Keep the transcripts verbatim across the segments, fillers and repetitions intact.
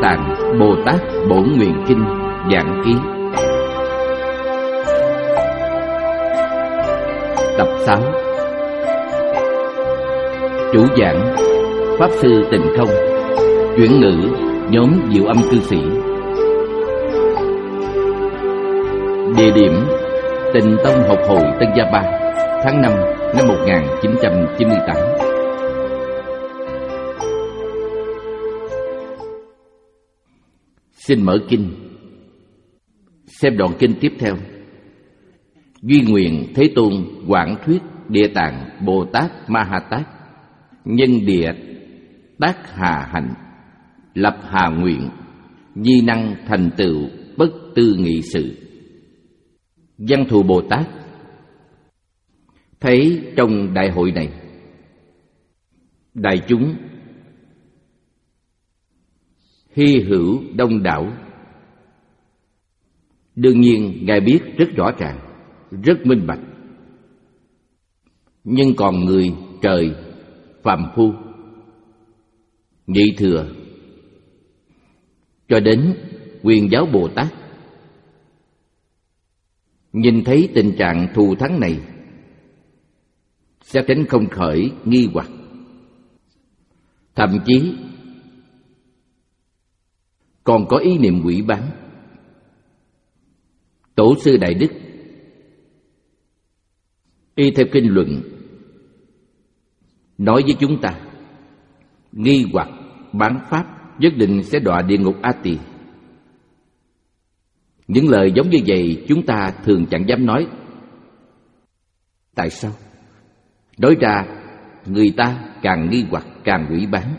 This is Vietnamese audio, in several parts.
Tạng Bồ Tát Bổn Nguyện Kinh Giảng Ký. Tập sáu. Chủ giảng Pháp Sư Tịnh Không. Chuyển ngữ nhóm Diệu Âm Cư Sĩ. Địa điểm Tịnh Tông Học Hội Tân Gia Ba, tháng năm năm một nghìn chín trăm chín mươi tám. Xin mở kinh. Xem đoạn kinh tiếp theo. Duy nguyện Thế Tôn quảng thuyết Địa Tạng Bồ Tát Ma Ha Tát, nhân địa tác hà hạnh, lập hà nguyện, di năng thành tựu bất tư nghị sự. Văn Thù Bồ Tát thấy trong đại hội này, đại chúng hy hữu đông đảo. Đương nhiên Ngài biết rất rõ ràng, rất minh bạch. Nhưng còn người trời phàm phu, nhị thừa cho đến Quyền Giáo Bồ Tát, nhìn thấy tình trạng thù thắng này sẽ tránh không khởi nghi hoặc, thậm chí còn có ý niệm quỷ báng. Tổ sư Đại Đức y theo kinh luận nói với chúng ta, nghi hoặc bán pháp nhất định sẽ đọa địa ngục A Tỳ. Những lời giống như vậy chúng ta thường chẳng dám nói. Tại sao? Nói ra người ta càng nghi hoặc, càng quỷ bán.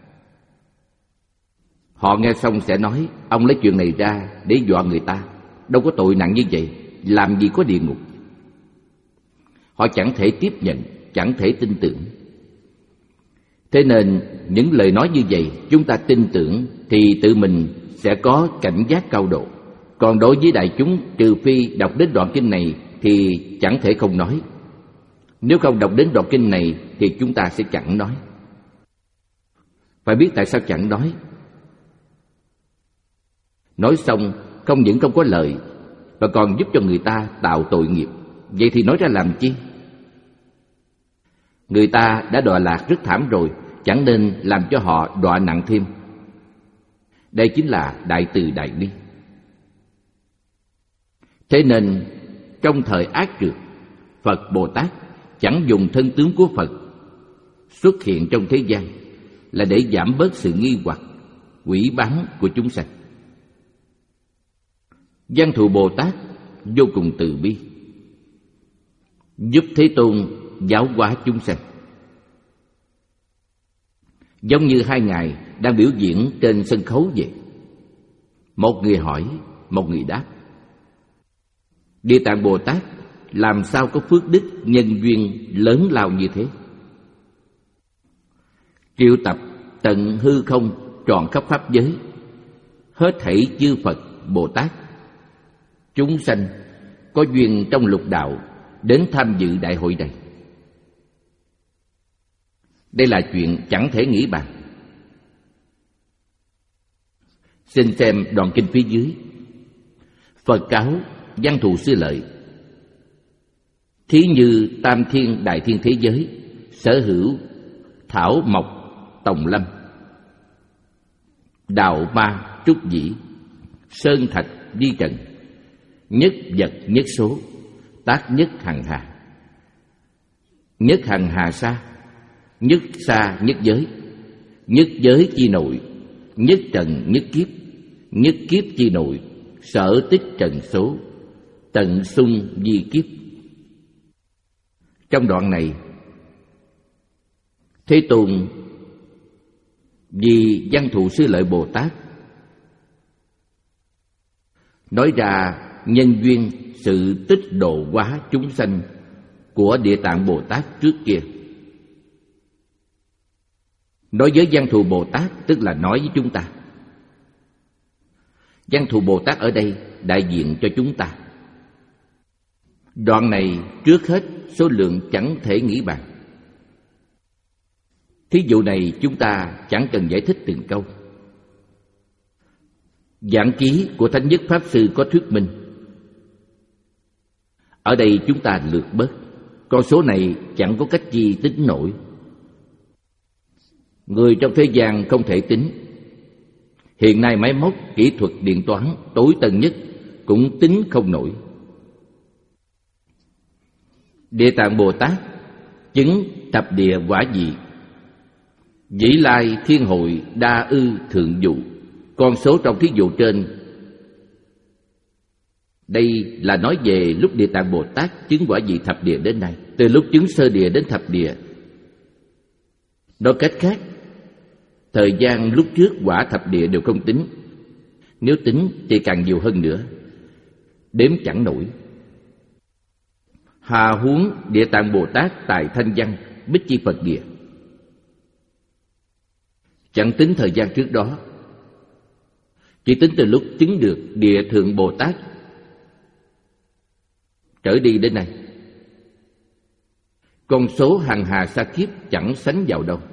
Họ nghe xong sẽ nói, ông lấy chuyện này ra để dọa người ta, đâu có tội nặng như vậy, làm gì có địa ngục. Họ chẳng thể tiếp nhận, chẳng thể tin tưởng. Thế nên những lời nói như vậy chúng ta tin tưởng thì tự mình sẽ có cảnh giác cao độ. Còn đối với đại chúng, trừ phi đọc đến đoạn kinh này thì chẳng thể không nói. Nếu không đọc đến đoạn kinh này thì chúng ta sẽ chẳng nói. Phải biết tại sao chẳng nói. Nói xong không những không có lợi và còn giúp cho người ta tạo tội nghiệp. Vậy thì nói ra làm chi? Người ta đã đọa lạc rất thảm rồi, chẳng nên làm cho họ đọa nặng thêm. Đây chính là đại từ đại bi. Thế nên trong thời ác trượt, Phật Bồ Tát chẳng dùng thân tướng của Phật xuất hiện trong thế gian là để giảm bớt sự nghi hoặc, quỷ báng của chúng sanh. Văn Thù Bồ Tát vô cùng từ bi, giúp Thế Tôn giáo hóa chúng sanh. Giống như hai ngài đang biểu diễn trên sân khấu vậy. Một người hỏi, một người đáp. Địa Tạng Bồ Tát làm sao có phước đức nhân duyên lớn lao như thế? Triệu tập tận hư không trọn khắp pháp giới, hết thảy chư Phật Bồ Tát, chúng sanh có duyên trong lục đạo đến tham dự đại hội này. Đây là chuyện chẳng thể nghĩ bàn. Xin xem đoạn kinh phía dưới. Phật cáo Văn Thù Sư Lợi: thí như tam thiên đại thiên thế giới, sở hữu thảo mộc tòng lâm, đào ma trúc dĩ, sơn thạch di trần, nhất vật nhất số, tác nhất hằng hà. Nhất hằng hà sa, nhất sa nhất giới, nhất giới chi nội, nhất trần nhất kiếp, nhất kiếp chi nội, sở tích trần số, tận sung di kiếp. Trong đoạn này, Thế Tôn vì Văn Thù Sư Lợi Bồ Tát nói ra nhân duyên sự tích độ hóa chúng sanh của Địa Tạng Bồ Tát trước kia. Nói với Văn Thù Bồ Tát tức là nói với chúng ta. Văn Thù Bồ Tát ở đây đại diện cho chúng ta. Đoạn này trước hết số lượng chẳng thể nghĩ bàn. Thí dụ này chúng ta chẳng cần giải thích từng câu. Giảng ký của Thánh Nhất Pháp Sư có thuyết minh. Ở đây chúng ta lược bớt, con số này chẳng có cách chi tính nổi. Người trong thế gian không thể tính. Hiện nay máy móc, kỹ thuật điện toán tối tân nhất cũng tính không nổi. Địa Tạng Bồ Tát chứng thập địa quả vị, Vĩ Lai Thiên Hội Đa Ư Thượng Dụ. Con số trong thí dụ trên đây là nói về lúc Địa Tạng Bồ Tát chứng quả vị thập địa đến nay, từ lúc chứng sơ địa đến thập địa. Nói cách khác, thời gian lúc trước quả thập địa đều không tính. Nếu tính thì càng nhiều hơn nữa, đếm chẳng nổi. Hà huống Địa Tạng Bồ Tát tại Thanh Văn Bích Chi Phật Địa, chẳng tính thời gian trước đó, chỉ tính từ lúc chứng được Địa Thượng Bồ Tát trở đi đến nay. Con số hằng hà sa kiếp chẳng sánh vào đâu.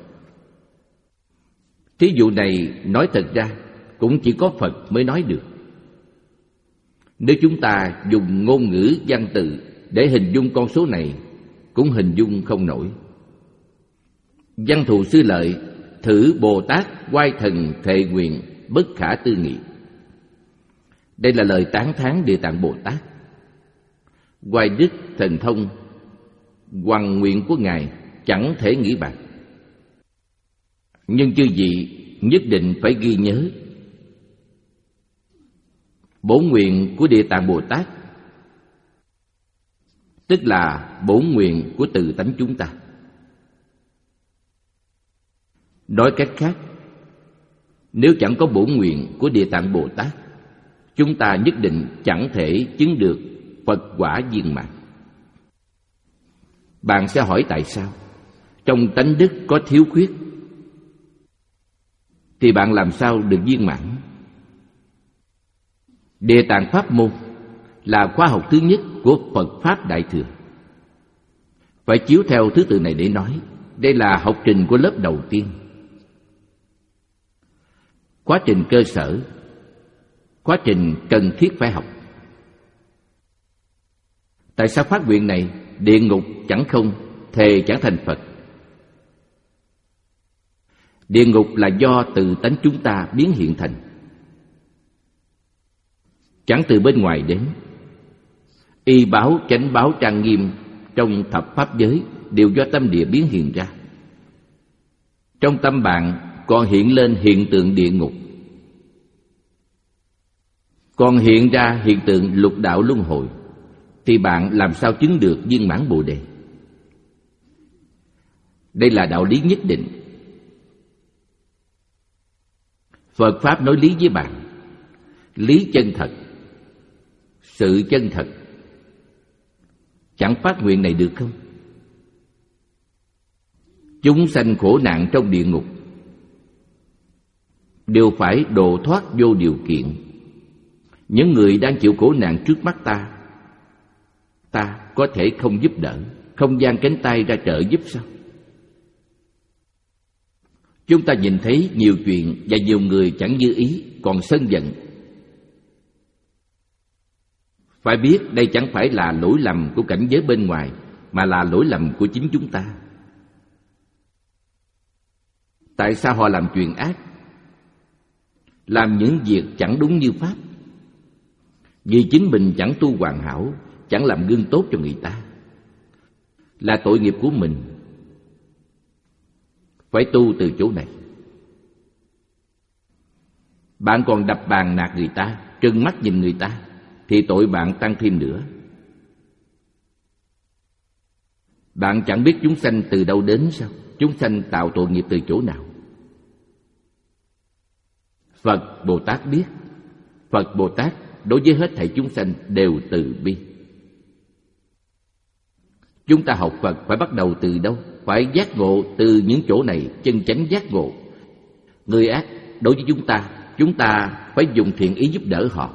Thí dụ này nói thật ra cũng chỉ có Phật mới nói được. Nếu chúng ta dùng ngôn ngữ văn tự để hình dung con số này, cũng hình dung không nổi. Văn Thù Sư Lợi thử Bồ Tát oai thần thệ nguyện bất khả tư nghị. Đây là lời tán thán Địa Tạng Bồ Tát. Oai đức thần thông hoằng nguyện của Ngài chẳng thể nghĩ bạc. Nhưng chư vị nhất định phải ghi nhớ, bổn nguyện của Địa Tạng Bồ Tát tức là bổn nguyện của tự tánh chúng ta. Nói cách khác, nếu chẳng có bổn nguyện của Địa Tạng Bồ Tát, chúng ta nhất định chẳng thể chứng được Phật quả viên mãn. Bạn sẽ hỏi tại sao? Trong tánh đức có thiếu khuyết thì bạn làm sao được viên mãn? Địa Tạng Pháp môn là khoa học thứ nhất của Phật Pháp Đại Thừa. Phải chiếu theo thứ tự này để nói. Đây là học trình của lớp đầu tiên, quá trình cơ sở, quá trình cần thiết phải học. Tại sao phát nguyện này địa ngục chẳng không, thề chẳng thành Phật? Địa ngục là do tự tánh chúng ta biến hiện thành, chẳng từ bên ngoài đến. Y báo, chánh báo trang nghiêm trong thập pháp giới đều do tâm địa biến hiện ra. Trong tâm bạn còn hiện lên hiện tượng địa ngục, còn hiện ra hiện tượng lục đạo luân hồi, thì bạn làm sao chứng được viên mãn Bồ Đề? Đây là đạo lý nhất định. Phật Pháp nói lý với bạn, lý chân thật, sự chân thật. Chẳng phát nguyện này được không? Chúng sanh khổ nạn trong địa ngục đều phải độ thoát vô điều kiện. Những người đang chịu khổ nạn trước mắt ta, ta có thể không giúp đỡ, không giang cánh tay ra trợ giúp sao? Chúng ta nhìn thấy nhiều chuyện và nhiều người chẳng như ý, còn sân giận. Phải biết đây chẳng phải là lỗi lầm của cảnh giới bên ngoài, mà là lỗi lầm của chính chúng ta. Tại sao họ làm chuyện ác, làm những việc chẳng đúng như pháp? Vì chính mình chẳng tu hoàn hảo, chẳng làm gương tốt cho người ta. Là tội nghiệp của mình. Phải tu từ chỗ này. Bạn còn đập bàn nạt người ta, trừng mắt nhìn người ta, thì tội bạn tăng thêm nữa. Bạn chẳng biết chúng sanh từ đâu đến sao? Chúng sanh tạo tội nghiệp từ chỗ nào? Phật Bồ Tát biết. Phật Bồ Tát đối với hết thảy chúng sanh đều từ bi. Chúng ta học Phật phải bắt đầu từ đâu? Phải giác ngộ từ những chỗ này, chân chánh giác ngộ. Người ác đối với chúng ta, chúng ta phải dùng thiện ý giúp đỡ họ.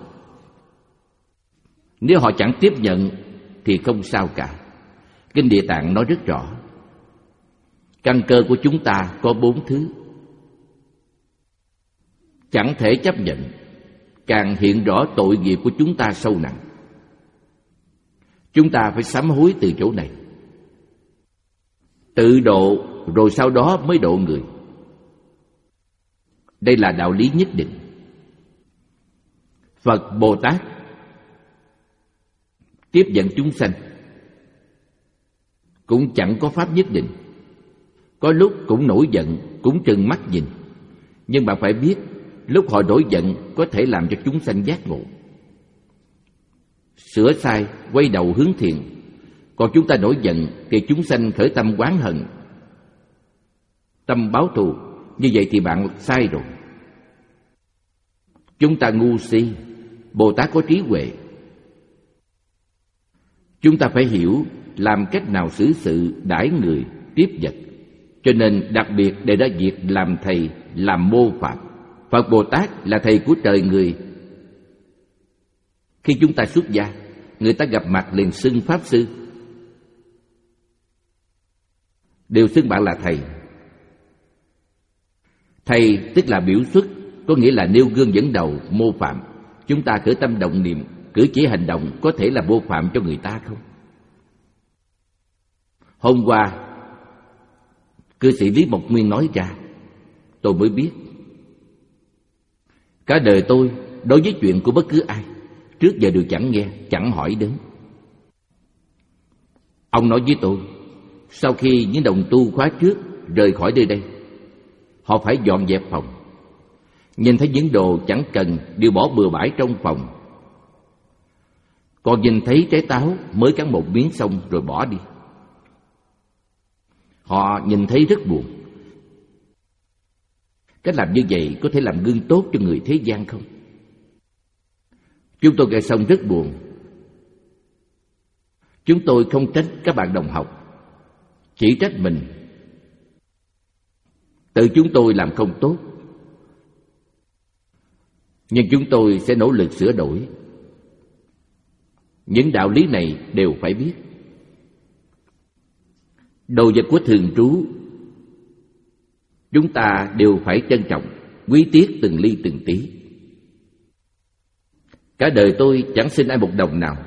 Nếu họ chẳng tiếp nhận thì không sao cả. Kinh Địa Tạng nói rất rõ. Căn cơ của chúng ta có bốn thứ. Chẳng thể chấp nhận, càng hiện rõ tội nghiệp của chúng ta sâu nặng. Chúng ta phải sám hối từ chỗ này. Tự độ rồi sau đó mới độ người. Đây là đạo lý nhất định. Phật Bồ Tát tiếp dẫn chúng sanh cũng chẳng có pháp nhất định. Có lúc cũng nổi giận, cũng trừng mắt nhìn. Nhưng bạn phải biết, lúc họ nổi giận có thể làm cho chúng sanh giác ngộ, sửa sai, quay đầu hướng thiện. Còn chúng ta nổi giận thì chúng sanh khởi tâm oán hận, tâm báo thù. Như vậy thì bạn sai rồi. Chúng ta ngu si, Bồ Tát có trí huệ. Chúng ta phải hiểu làm cách nào xử sự, đãi người, tiếp vật. Cho nên đặc biệt đề ra việc làm thầy, làm mô phạm. Phật Bồ Tát là thầy của trời người. Khi chúng ta xuất gia, người ta gặp mặt liền xưng Pháp Sư, đều xưng bạn là thầy. Thầy tức là biểu xuất, có nghĩa là nêu gương dẫn đầu, mô phạm. Chúng ta khởi tâm động niệm, cử chỉ hành động có thể là mô phạm cho người ta không? Hôm qua, cư sĩ Lý Mộc Nguyên nói ra, tôi mới biết. Cả đời tôi đối với chuyện của bất cứ ai, trước giờ đều chẳng nghe, chẳng hỏi đến. Ông nói với tôi, sau khi những đồng tu khóa trước rời khỏi nơi đây, họ phải dọn dẹp phòng. Nhìn thấy những đồ chẳng cần đều bỏ bừa bãi trong phòng. Còn nhìn thấy trái táo mới cắn một miếng xong rồi bỏ đi. Họ nhìn thấy rất buồn. Cách làm như vậy có thể làm gương tốt cho người thế gian không? Chúng tôi nghe xong rất buồn. Chúng tôi không trách các bạn đồng học, chỉ trách mình. Tự chúng tôi làm không tốt, nhưng chúng tôi sẽ nỗ lực sửa đổi. Những đạo lý này đều phải biết. Đồ vật của thường trú chúng ta đều phải trân trọng, quý tiếc từng ly từng tí. Cả đời tôi chẳng xin ai một đồng nào.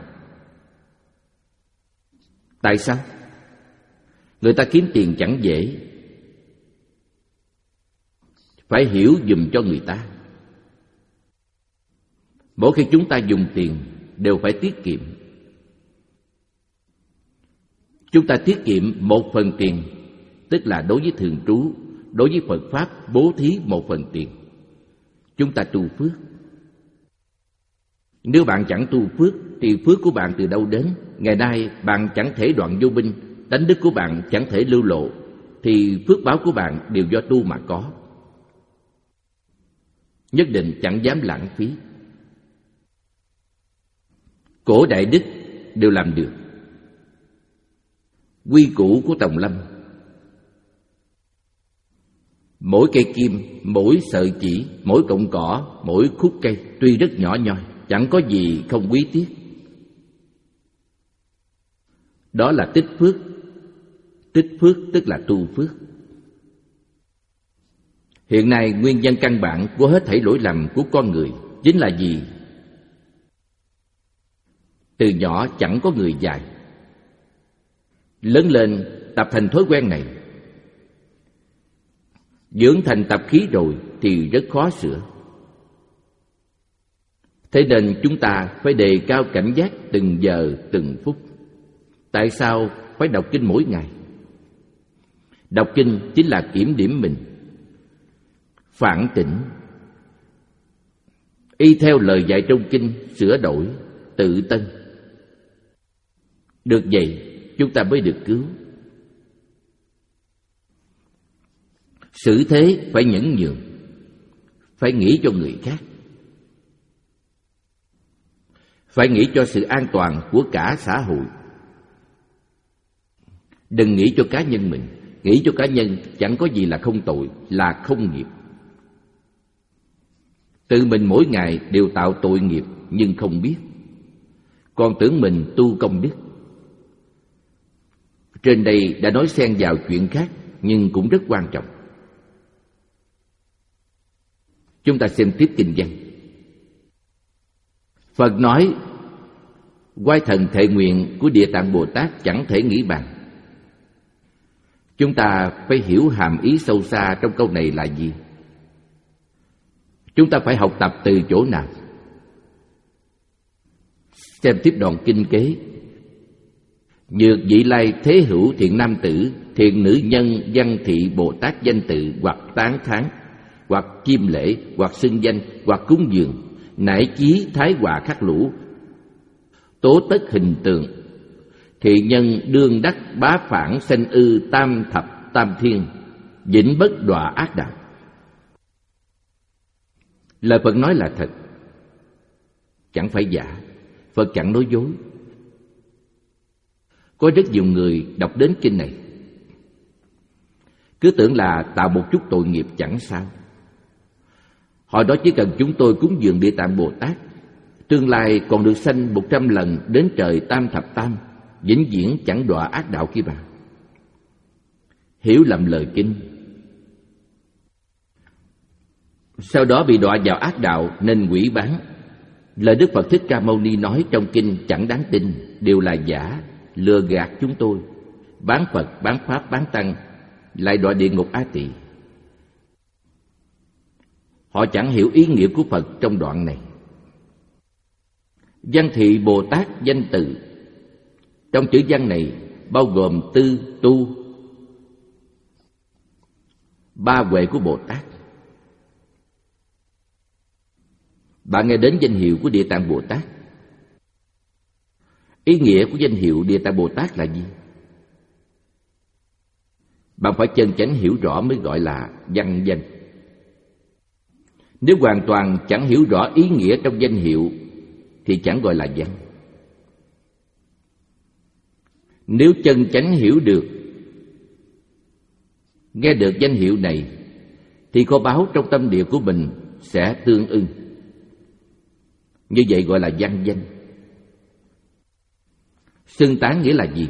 Tại sao? Người ta kiếm tiền chẳng dễ, phải hiểu dùm cho người ta. Mỗi khi chúng ta dùng tiền đều phải tiết kiệm. Chúng ta tiết kiệm một phần tiền, tức là đối với thường trú, đối với Phật Pháp bố thí một phần tiền. Chúng ta tu phước. Nếu bạn chẳng tu phước thì phước của bạn từ đâu đến? Ngày nay bạn chẳng thể đoạn vô binh, tánh đức của bạn chẳng thể lưu lộ, thì phước báo của bạn đều do tu mà có. Nhất định chẳng dám lãng phí. Cổ đại đức đều làm được. Quy củ của Tòng Lâm, mỗi cây kim, mỗi sợi chỉ, mỗi cọng cỏ, mỗi khúc cây tuy rất nhỏ nhoi, chẳng có gì không quý tiếc. Đó là tích phước. Tích phước tức là tu phước. Hiện nay nguyên nhân căn bản của hết thảy lỗi lầm của con người chính là gì? Từ nhỏ chẳng có người dạy, lớn lên tập thành thói quen này. Dưỡng thành tập khí rồi thì rất khó sửa. Thế nên chúng ta phải đề cao cảnh giác từng giờ từng phút. Tại sao phải đọc kinh mỗi ngày? Đọc kinh chính là kiểm điểm mình, phản tỉnh, y theo lời dạy trong kinh, sửa đổi, tự tân. Được vậy chúng ta mới được cứu. Xử thế phải nhẫn nhường, phải nghĩ cho người khác, phải nghĩ cho sự an toàn của cả xã hội. Đừng nghĩ cho cá nhân mình. Nghĩ cho cá nhân chẳng có gì là không tội, là không nghiệp. Tự mình mỗi ngày đều tạo tội nghiệp nhưng không biết, còn tưởng mình tu công đức. Trên đây đã nói xen vào chuyện khác nhưng cũng rất quan trọng. Chúng ta xem tiếp kinh văn. Phật nói oai thần thệ nguyện của Địa Tạng Bồ Tát chẳng thể nghĩ bàn. Chúng ta phải hiểu hàm ý sâu xa trong câu này là gì. Chúng ta phải học tập từ chỗ nào? Xem tiếp đoạn kinh kế. Nhược vị lai thế hữu thiện nam tử, thiện nữ nhân văn thị Bồ Tát danh tự, hoặc tán thán, hoặc chiêm lễ, hoặc xưng danh, hoặc cúng dường, nải chí thái hòa khắc lũ, tố tất hình tượng, thị nhân đương đắc bá phản sanh ư tam thập tam thiên, vĩnh bất đọa ác đạo. Lời Phật nói là thật, chẳng phải giả. Phật chẳng nói dối. Có rất nhiều người đọc đến kinh này cứ tưởng là tạo một chút tội nghiệp chẳng sao. Hồi đó chỉ cần chúng tôi cúng dường Địa Tạng Bồ Tát, tương lai còn được sanh một trăm lần đến trời tam thập tam, vĩnh viễn chẳng đọa ác đạo kia mà. Hiểu lầm lời kinh, sau đó bị đọa vào ác đạo nên quỷ bán. Lời Đức Phật Thích Ca Mâu Ni nói trong kinh chẳng đáng tin, đều là giả, lừa gạt chúng tôi, bán Phật, bán Pháp, bán Tăng, lại đọa địa ngục A Tỳ. Họ chẳng hiểu ý nghĩa của Phật trong đoạn này. Văn thị Bồ Tát danh từ, trong chữ văn này bao gồm tư, tu, ba huệ của Bồ Tát. Bạn nghe đến danh hiệu của Địa Tạng Bồ Tát. Ý nghĩa của danh hiệu Địa Tạng Bồ Tát là gì? Bạn phải chân chánh hiểu rõ mới gọi là văn danh. Nếu hoàn toàn chẳng hiểu rõ ý nghĩa trong danh hiệu thì chẳng gọi là văn. Nếu chân chánh hiểu được, nghe được danh hiệu này thì kho báu trong tâm địa của mình sẽ tương ưng. Như vậy gọi là văn danh. Xưng tán nghĩa là gì?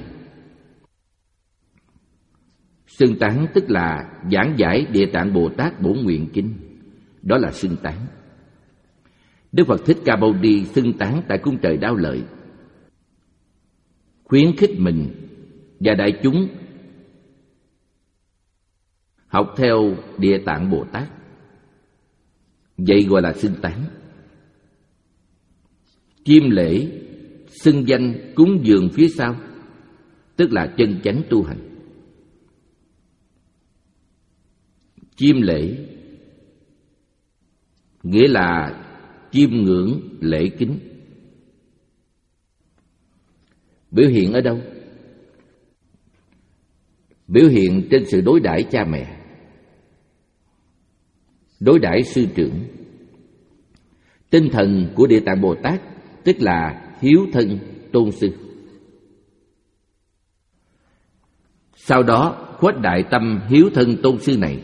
Xưng tán tức là giảng giải Địa Tạng Bồ Tát Bổn Nguyện Kinh. Đó là xưng tán. Đức Phật Thích Ca Mâu Ni xưng tán tại cung trời Đao Lợi, khuyến khích mình và đại chúng học theo Địa Tạng Bồ Tát. Vậy gọi là xưng tán. Chiêm lễ, xưng danh, cúng dường phía sau, tức là chân chánh tu hành. Chiêm lễ nghĩa là chiêm ngưỡng lễ kính. Biểu hiện ở đâu? Biểu hiện trên sự đối đãi cha mẹ, đối đãi sư trưởng. Tinh thần của Địa Tạng Bồ Tát tức là hiếu thân tôn sư. Sau đó khuếch đại tâm hiếu thân tôn sư này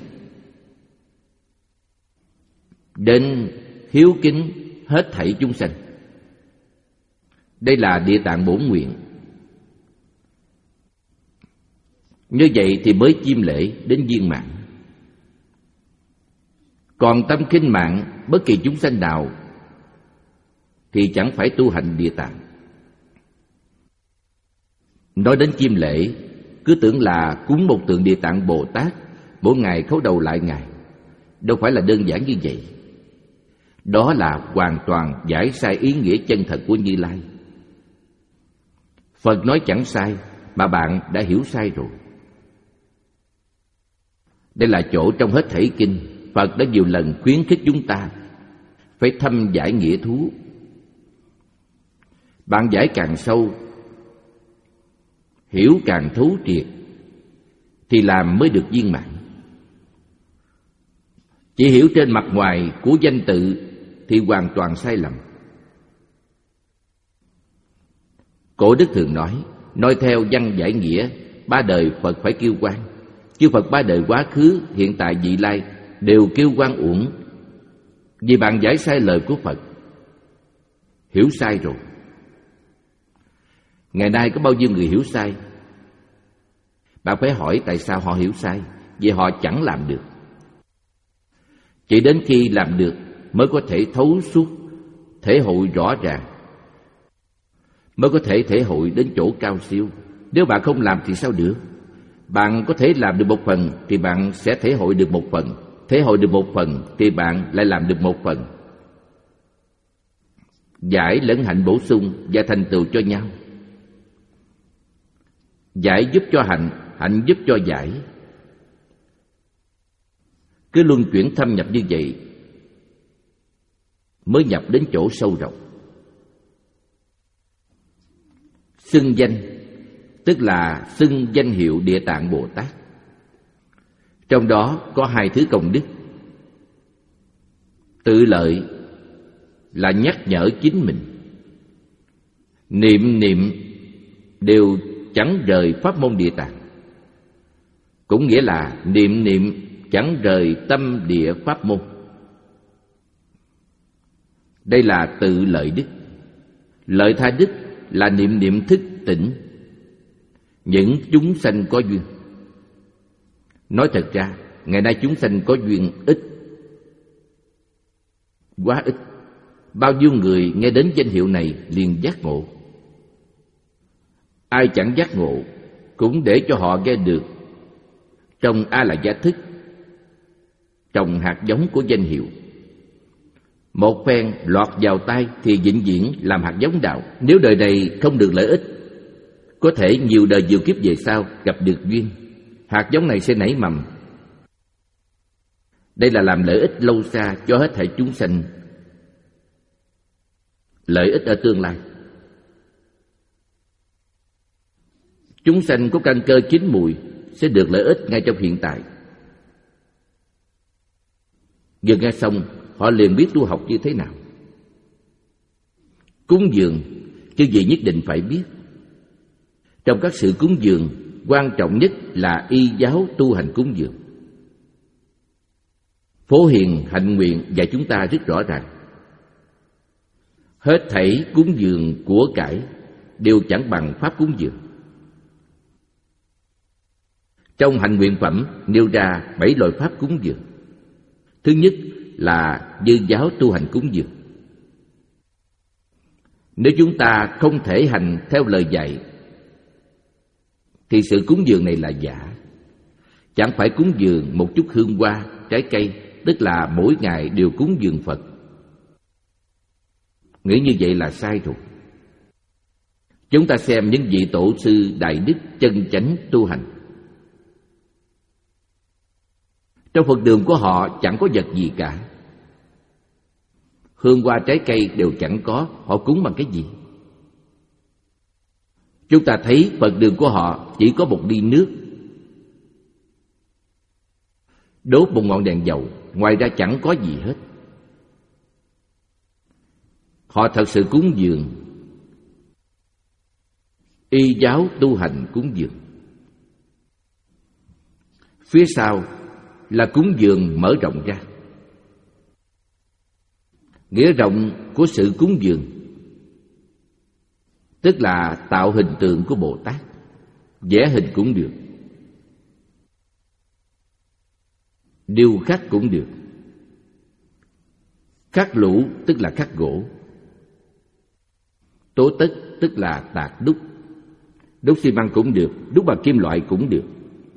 đến hiếu kính hết thảy chúng sanh. Đây là Địa Tạng Bổn Nguyện. Như vậy thì mới chiêm lễ đến viên mãn. Còn tâm khinh mạng bất kỳ chúng sanh nào thì chẳng phải tu hành Địa Tạng. Nói đến chiêm lễ, cứ tưởng là cúng một tượng Địa Tạng Bồ Tát, mỗi ngày khấu đầu lại Ngài. Đâu phải là đơn giản như vậy. Đó là hoàn toàn giải sai ý nghĩa chân thật của Như Lai. Phật nói chẳng sai, mà bạn đã hiểu sai rồi. Đây là chỗ trong hết thảy kinh, Phật đã nhiều lần khuyến khích chúng ta phải thâm giải nghĩa thú. Bạn giải càng sâu, hiểu càng thấu triệt thì làm mới được viên mãn. Chỉ hiểu trên mặt ngoài của danh tự thì hoàn toàn sai lầm. Cổ đức thường nói, nói theo văn giải nghĩa, ba đời Phật phải kêu quan. Chư Phật ba đời quá khứ, hiện tại, vị lai đều kêu quan uổng. Vì bạn giải sai lời của Phật, hiểu sai rồi. Ngày nay có bao nhiêu người hiểu sai? Bạn phải hỏi tại sao họ hiểu sai, vì họ chẳng làm được. Chỉ đến khi làm được mới có thể thấu suốt, thể hội rõ ràng mới có thể thể hội đến chỗ cao siêu. Nếu bạn không làm thì sao được? Bạn có thể làm được một phần thì bạn sẽ thể hội được một phần, thể hội được một phần thì bạn lại làm được một phần. Giải lẫn hạnh bổ sung và thành tựu cho nhau. Giải giúp cho hạnh, hạnh giúp cho giải. Cứ luân chuyển thâm nhập như vậy mới nhập đến chỗ sâu rộng. Xưng danh tức là xưng danh hiệu Địa Tạng Bồ Tát. Trong đó có hai thứ công đức. Tự lợi là nhắc nhở chính mình. Niệm niệm đều chẳng rời pháp môn Địa Tạng. Cũng nghĩa là niệm niệm chẳng rời tâm địa pháp môn. Đây là tự lợi đức. Lợi tha đức là niệm niệm thức tỉnh những chúng sanh có duyên. Nói thật ra, ngày nay chúng sanh có duyên ít, quá ít. Bao nhiêu người nghe đến danh hiệu này liền giác ngộ. Ai chẳng giác ngộ cũng để cho họ nghe được trong A La Gia Thức, trồng hạt giống của danh hiệu. Một phen lọt vào tay thì vĩnh viễn làm hạt giống đạo. Nếu đời này không được lợi ích, có thể nhiều đời nhiều kiếp về sau gặp được duyên, hạt giống này sẽ nảy mầm. Đây là làm lợi ích lâu xa cho hết thảy chúng sanh, lợi ích ở tương lai. Chúng sanh có căn cơ chín mùi sẽ được lợi ích ngay trong hiện tại. Vừa nghe xong, họ liền biết tu học như thế nào. Cúng dường, chứ gì nhất định phải biết. Trong các sự cúng dường, quan trọng nhất là y giáo tu hành cúng dường. Phổ Hiền hạnh nguyện dạy chúng ta rất rõ ràng. Hết thảy cúng dường của cải đều chẳng bằng pháp cúng dường. Trong hạnh nguyện phẩm nêu ra bảy loại pháp cúng dường. Thứ nhất là dư giáo tu hành cúng dường. Nếu chúng ta không thể hành theo lời dạy thì sự cúng dường này là giả. Chẳng phải cúng dường một chút hương hoa, trái cây, tức là mỗi ngày đều cúng dường Phật. Nghĩ như vậy là sai rồi. Chúng ta xem những vị tổ sư đại đức chân chánh tu hành. Trong Phật đường của họ chẳng có vật gì cả. Hương hoa trái cây đều chẳng có, họ cúng bằng cái gì? Chúng ta thấy Phật đường của họ chỉ có một ly nước, đốt một ngọn đèn dầu, ngoài ra chẳng có gì hết. Họ thật sự cúng dường, y giáo tu hành cúng dường. Phía sau là cúng dường mở rộng ra. Nghĩa rộng của sự cúng dường tức là tạo hình tượng của Bồ Tát, vẽ hình cũng được, điêu khắc cũng được. Khắc lũ tức là khắc gỗ, tố tất tức là tạc đúc, đúc xi măng cũng được, đúc bằng kim loại cũng được.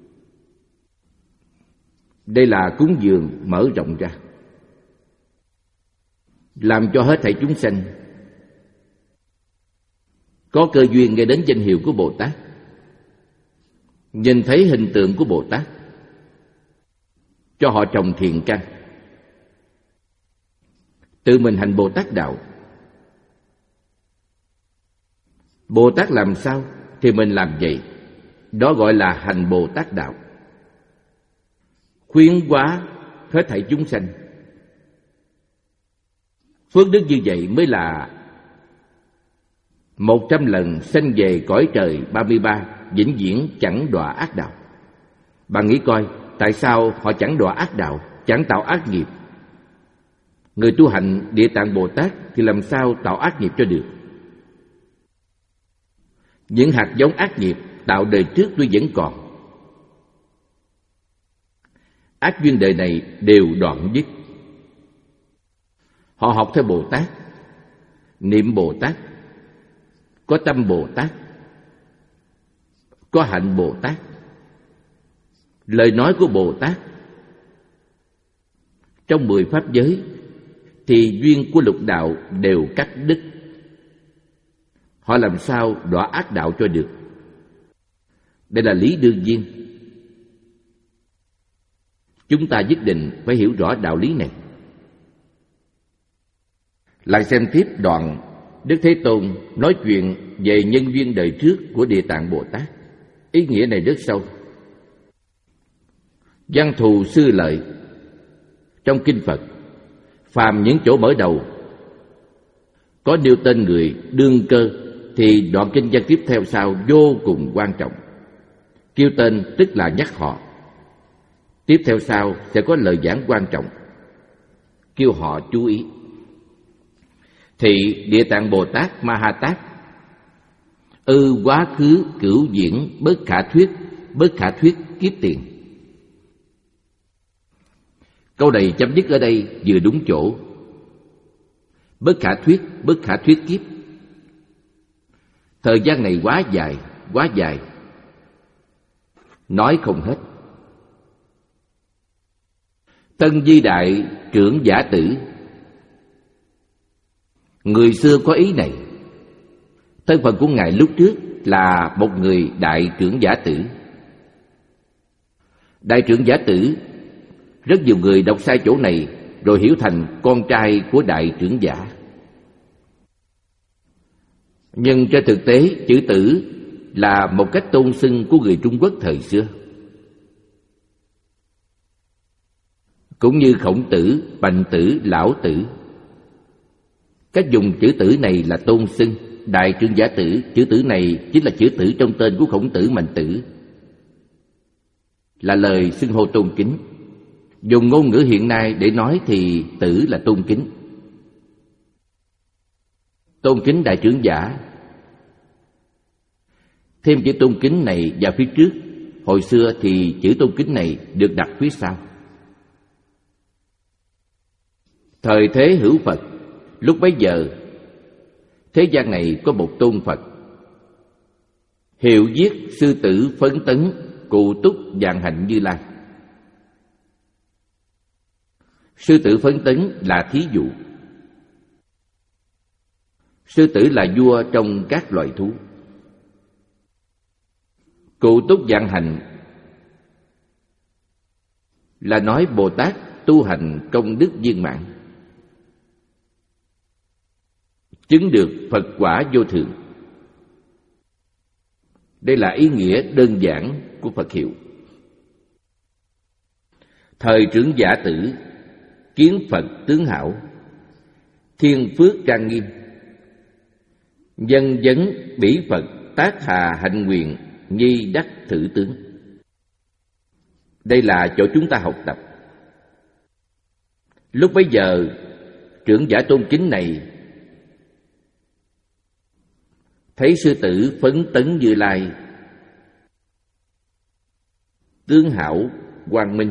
Đây là cúng dường mở rộng ra, làm cho hết thảy chúng sanh có cơ duyên nghe đến danh hiệu của Bồ Tát, nhìn thấy hình tượng của Bồ Tát, cho họ trồng thiện căn, tự mình hành Bồ Tát đạo. Bồ Tát làm sao thì mình làm vậy, đó gọi là hành Bồ Tát đạo. Khuyến hóa hết thảy chúng sanh. Phước đức như vậy mới là một trăm lần sanh về cõi trời ba mươi ba, vĩnh viễn chẳng đọa ác đạo. Bạn nghĩ coi, tại sao họ chẳng đọa ác đạo, chẳng tạo ác nghiệp? Người tu hành Địa Tạng Bồ Tát thì làm sao tạo ác nghiệp cho được? Những hạt giống ác nghiệp tạo đời trước tuy vẫn còn, ác duyên đời này đều đoạn dứt. Họ học theo Bồ Tát, niệm Bồ Tát, có tâm Bồ Tát, có hạnh Bồ Tát, lời nói của Bồ Tát. Trong mười pháp giới thì duyên của lục đạo đều cắt đứt. Họ làm sao đọa ác đạo cho được? Đây là lý đương nhiên. Chúng ta nhất định phải hiểu rõ đạo lý này. Lại xem tiếp đoạn Đức Thế Tôn nói chuyện về nhân duyên đời trước của Địa Tạng Bồ Tát. Ý nghĩa này rất sâu. Văn Thù Sư Lợi trong kinh Phật, phàm những chỗ mở đầu có nêu tên người đương cơ thì đoạn kinh văn tiếp theo sau vô cùng quan trọng. Kêu tên tức là nhắc họ. Tiếp theo sau sẽ có lời giảng quan trọng, kêu họ chú ý. Thì Địa Tạng Bồ Tát Ma Ha Tát: ư quá khứ cửu diễn bất khả thuyết, bất khả thuyết kiếp tiền. Câu này chấm dứt ở đây vừa đúng chỗ. Bất khả thuyết, bất khả thuyết kiếp. Thời gian này quá dài, quá dài, nói không hết. Tân Di Đại Trưởng Giả Tử, người xưa có ý này. Thân phận của Ngài lúc trước là một người Đại Trưởng Giả Tử. Đại Trưởng Giả Tử, rất nhiều người đọc sai chỗ này rồi hiểu thành con trai của Đại Trưởng Giả. Nhưng trên thực tế, chữ Tử là một cách tôn xưng của người Trung Quốc thời xưa. Cũng như Khổng Tử, Bành Tử, Lão Tử. Cách dùng chữ Tử này là tôn xưng. Đại Trưởng Giả Tử, chữ Tử này chính là chữ Tử trong tên của Khổng Tử, Mạnh Tử, là lời xưng hô tôn kính. Dùng ngôn ngữ hiện nay để nói thì Tử là tôn kính. Tôn kính Đại Trưởng Giả. Thêm chữ tôn kính này vào phía trước. Hồi xưa thì chữ tôn kính này được đặt phía sau. Thời thế hữu Phật, lúc bấy giờ thế gian này có một tôn Phật, hiệu viết Sư Tử Phấn Tấn Cụ Túc Vạn Hạnh Như Lai. Sư Tử Phấn Tấn là thí dụ. Sư tử là vua trong các loài thú. Cụ Túc Vạn Hạnh là nói Bồ Tát tu hành công đức viên mãn, chứng được Phật quả vô thượng. Đây là ý nghĩa đơn giản của Phật hiệu. Thời Trưởng Giả Tử, kiến Phật tướng hảo, thiên phước trang nghiêm, dân vấn bỉ Phật tác hà hạnh nguyện, nhi đắc thử tướng. Đây là chỗ chúng ta học tập. Lúc bấy giờ, trưởng giả tôn kính này thấy Sư Tử Phấn Tấn Như Lai tướng hảo quang minh,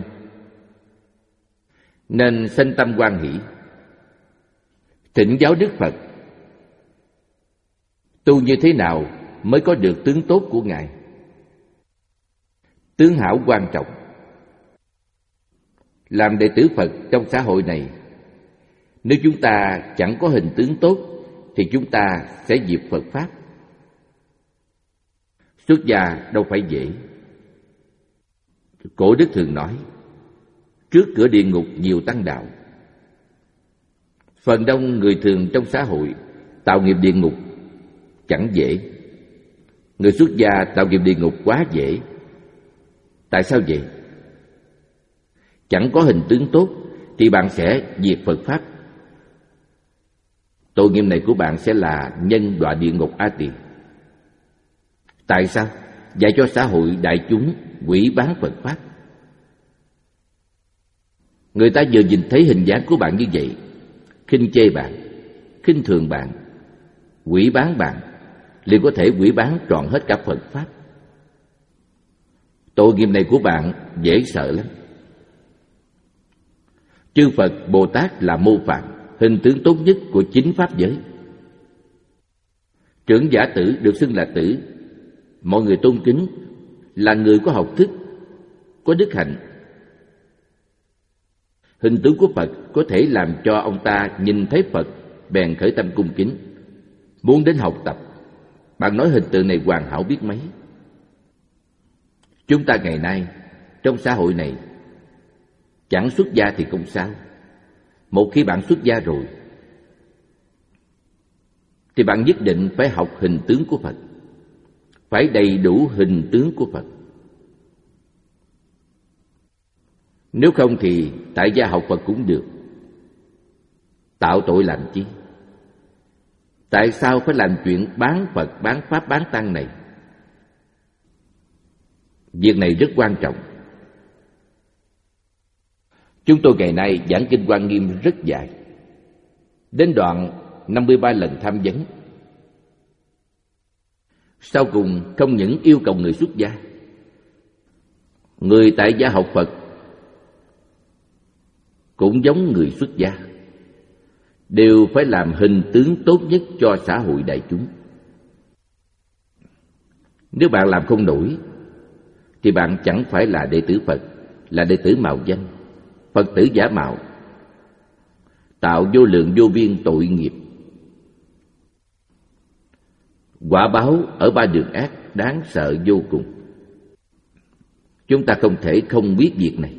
nên sanh tâm hoan hỷ, thỉnh giáo Đức Phật tu như thế nào mới có được tướng tốt của Ngài. Tướng hảo quan trọng. Làm đệ tử Phật trong xã hội này, nếu chúng ta chẳng có hình tướng tốt thì chúng ta sẽ diệt Phật Pháp. Xuất gia đâu phải dễ. Cổ đức thường nói, trước cửa địa ngục nhiều tăng đạo. Phần đông người thường trong xã hội tạo nghiệp địa ngục chẳng dễ. Người xuất gia tạo nghiệp địa ngục quá dễ. Tại sao vậy? Chẳng có hình tướng tốt thì bạn sẽ diệt Phật Pháp. Tội nghiệp này của bạn sẽ là nhân đọa địa ngục A Tỳ. Tại sao? Dạy cho xã hội đại chúng quỷ bán Phật Pháp. Người ta vừa nhìn thấy hình dáng của bạn như vậy, khinh chê bạn, khinh thường bạn, quỷ bán bạn, liền có thể quỷ bán trọn hết cả Phật Pháp. Tội nghiệp này của bạn dễ sợ lắm. Chư Phật Bồ Tát là mô phạm, hình tướng tốt nhất của chính Pháp giới. Trưởng giả tử được xưng là tử, mọi người tôn kính, là người có học thức, có đức hạnh. Hình tướng của Phật có thể làm cho ông ta nhìn thấy Phật bèn khởi tâm cung kính, muốn đến học tập. Bạn nói hình tượng này hoàn hảo biết mấy. Chúng ta ngày nay trong xã hội này chẳng xuất gia thì không sao. Một khi bạn xuất gia rồi thì bạn nhất định phải học hình tướng của Phật, phải đầy đủ hình tướng của Phật. Nếu không thì tại gia học Phật cũng được. Tạo tội làm chi? Tại sao phải làm chuyện bán Phật, bán Pháp, bán Tăng này? Việc này rất quan trọng. Chúng tôi ngày nay giảng kinh Hoa Nghiêm rất dài, đến đoạn năm mươi ba lần tham vấn. Sau cùng không những yêu cầu người xuất gia, người tại gia học Phật cũng giống người xuất gia, đều phải làm hình tướng tốt nhất cho xã hội đại chúng. Nếu bạn làm không nổi thì bạn chẳng phải là đệ tử Phật, là đệ tử mạo danh, Phật tử giả mạo, tạo vô lượng vô biên tội nghiệp. Quả báo ở ba đường ác đáng sợ vô cùng. Chúng ta không thể không biết việc này.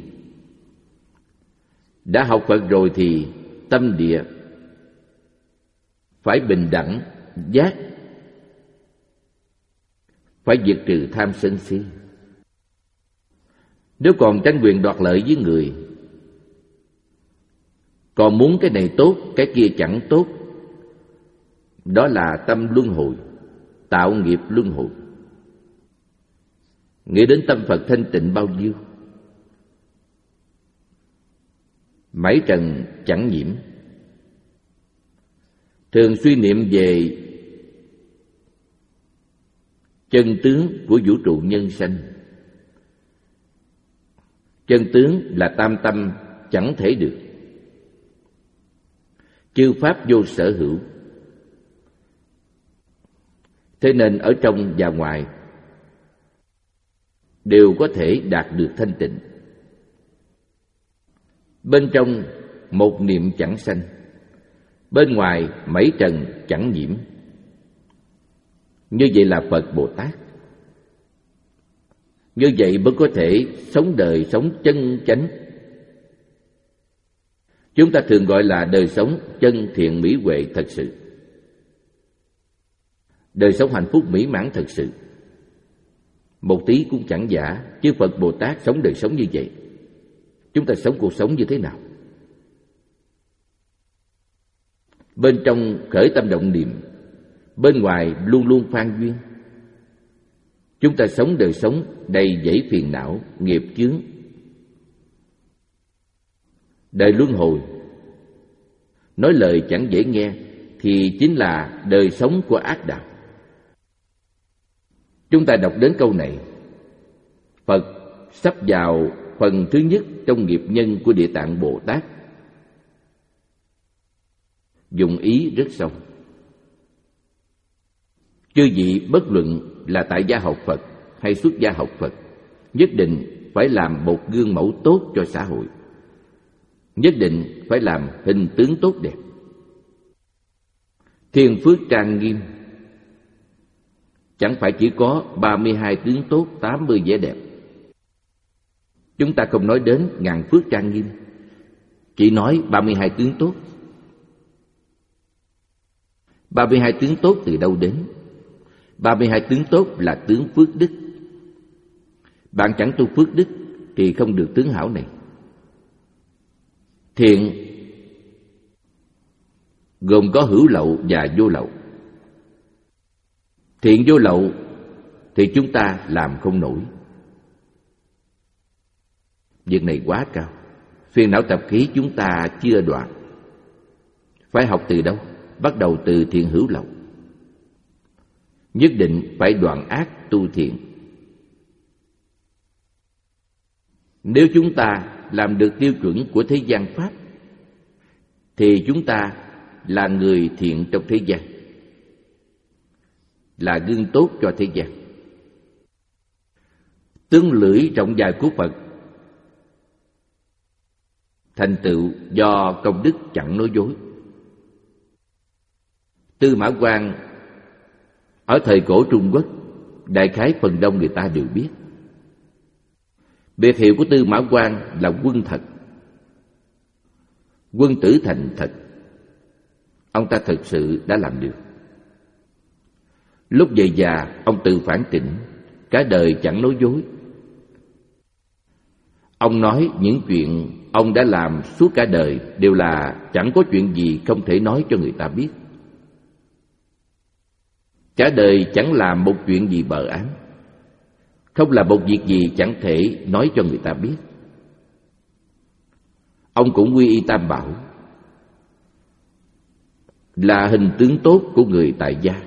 Đã học Phật rồi thì tâm địa phải bình đẳng, giác, phải diệt trừ tham sân si. Nếu còn tranh quyền đoạt lợi với người, còn muốn cái này tốt, cái kia chẳng tốt, đó là tâm luân hồi, tạo nghiệp luân hồi. Nghĩ đến tâm Phật thanh tịnh bao nhiêu, mảy trần chẳng nhiễm. Thường suy niệm về chân tướng của vũ trụ nhân sanh. Chân tướng là tam tâm chẳng thể được. Chư pháp vô sở hữu. Thế nên ở trong và ngoài đều có thể đạt được thanh tịnh. Bên trong một niệm chẳng sanh, bên ngoài mảy trần chẳng nhiễm. Như vậy là Phật Bồ Tát. Như vậy mới có thể sống đời sống chân chánh. Chúng ta thường gọi là đời sống chân thiện mỹ huệ thật sự, đời sống hạnh phúc mỹ mãn thật sự. Một tí cũng chẳng giả, chứ Phật Bồ Tát sống đời sống như vậy. Chúng ta sống cuộc sống như thế nào? Bên trong khởi tâm động niệm, bên ngoài luôn luôn phan duyên. Chúng ta sống đời sống đầy dẫy phiền não, nghiệp chướng. Đời luân hồi, nói lời chẳng dễ nghe, thì chính là đời sống của ác đạo. Chúng ta đọc đến câu này, Phật sắp vào phần thứ nhất trong nghiệp nhân của Địa Tạng Bồ Tát, dùng ý rất sâu. Chư vị bất luận là tại gia học Phật hay xuất gia học Phật, nhất định phải làm một gương mẫu tốt cho xã hội, nhất định phải làm hình tướng tốt đẹp. Thiên phước trang nghiêm chẳng phải chỉ có ba mươi hai tướng tốt, tám mươi vẻ đẹp. Chúng ta không nói đến ngàn phước trang nghiêm, chỉ nói ba mươi hai tướng tốt. ba mươi hai tướng tốt từ đâu đến? ba mươi hai tướng tốt là tướng phước đức. Bạn chẳng tu phước đức thì không được tướng hảo này. Thiện gồm có hữu lậu và vô lậu. Thiện vô lậu thì chúng ta làm không nổi. Việc này quá cao. Phiền não tập khí chúng ta chưa đoạn. Phải học từ đâu? Bắt đầu từ thiện hữu lậu. Nhất định phải đoạn ác tu thiện. Nếu chúng ta làm được tiêu chuẩn của thế gian Pháp thì chúng ta là người thiện trong thế gian. là gương tốt cho thế gian. Tướng lưỡi rộng dài của Phật thành tựu do công đức chẳng nói dối. Tư Mã Quang ở thời cổ Trung Quốc, đại khái phần đông người ta đều biết. Biệt hiệu của Tư Mã Quang là quân thật, quân tử thành thật. Ông ta thực sự đã làm được. Lúc về già, ông tự phản tỉnh, cả đời chẳng nói dối. Ông nói những chuyện ông đã làm suốt cả đời đều là chẳng có chuyện gì không thể nói cho người ta biết. Cả đời chẳng làm một chuyện gì bờ ám, không làm một việc gì chẳng thể nói cho người ta biết. Ông cũng quy y Tam Bảo, là hình tướng tốt của người tại gia.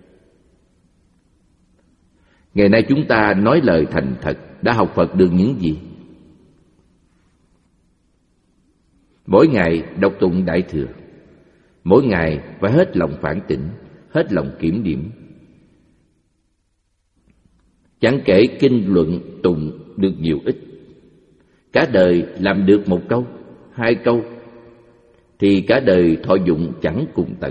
Ngày nay chúng ta nói lời thành thật đã học Phật được những gì? Mỗi ngày đọc tụng Đại Thừa, mỗi ngày phải hết lòng phản tỉnh, hết lòng kiểm điểm. Chẳng kể kinh luận tụng được nhiều ít, cả đời làm được một câu, hai câu, thì cả đời thọ dụng chẳng cùng tận.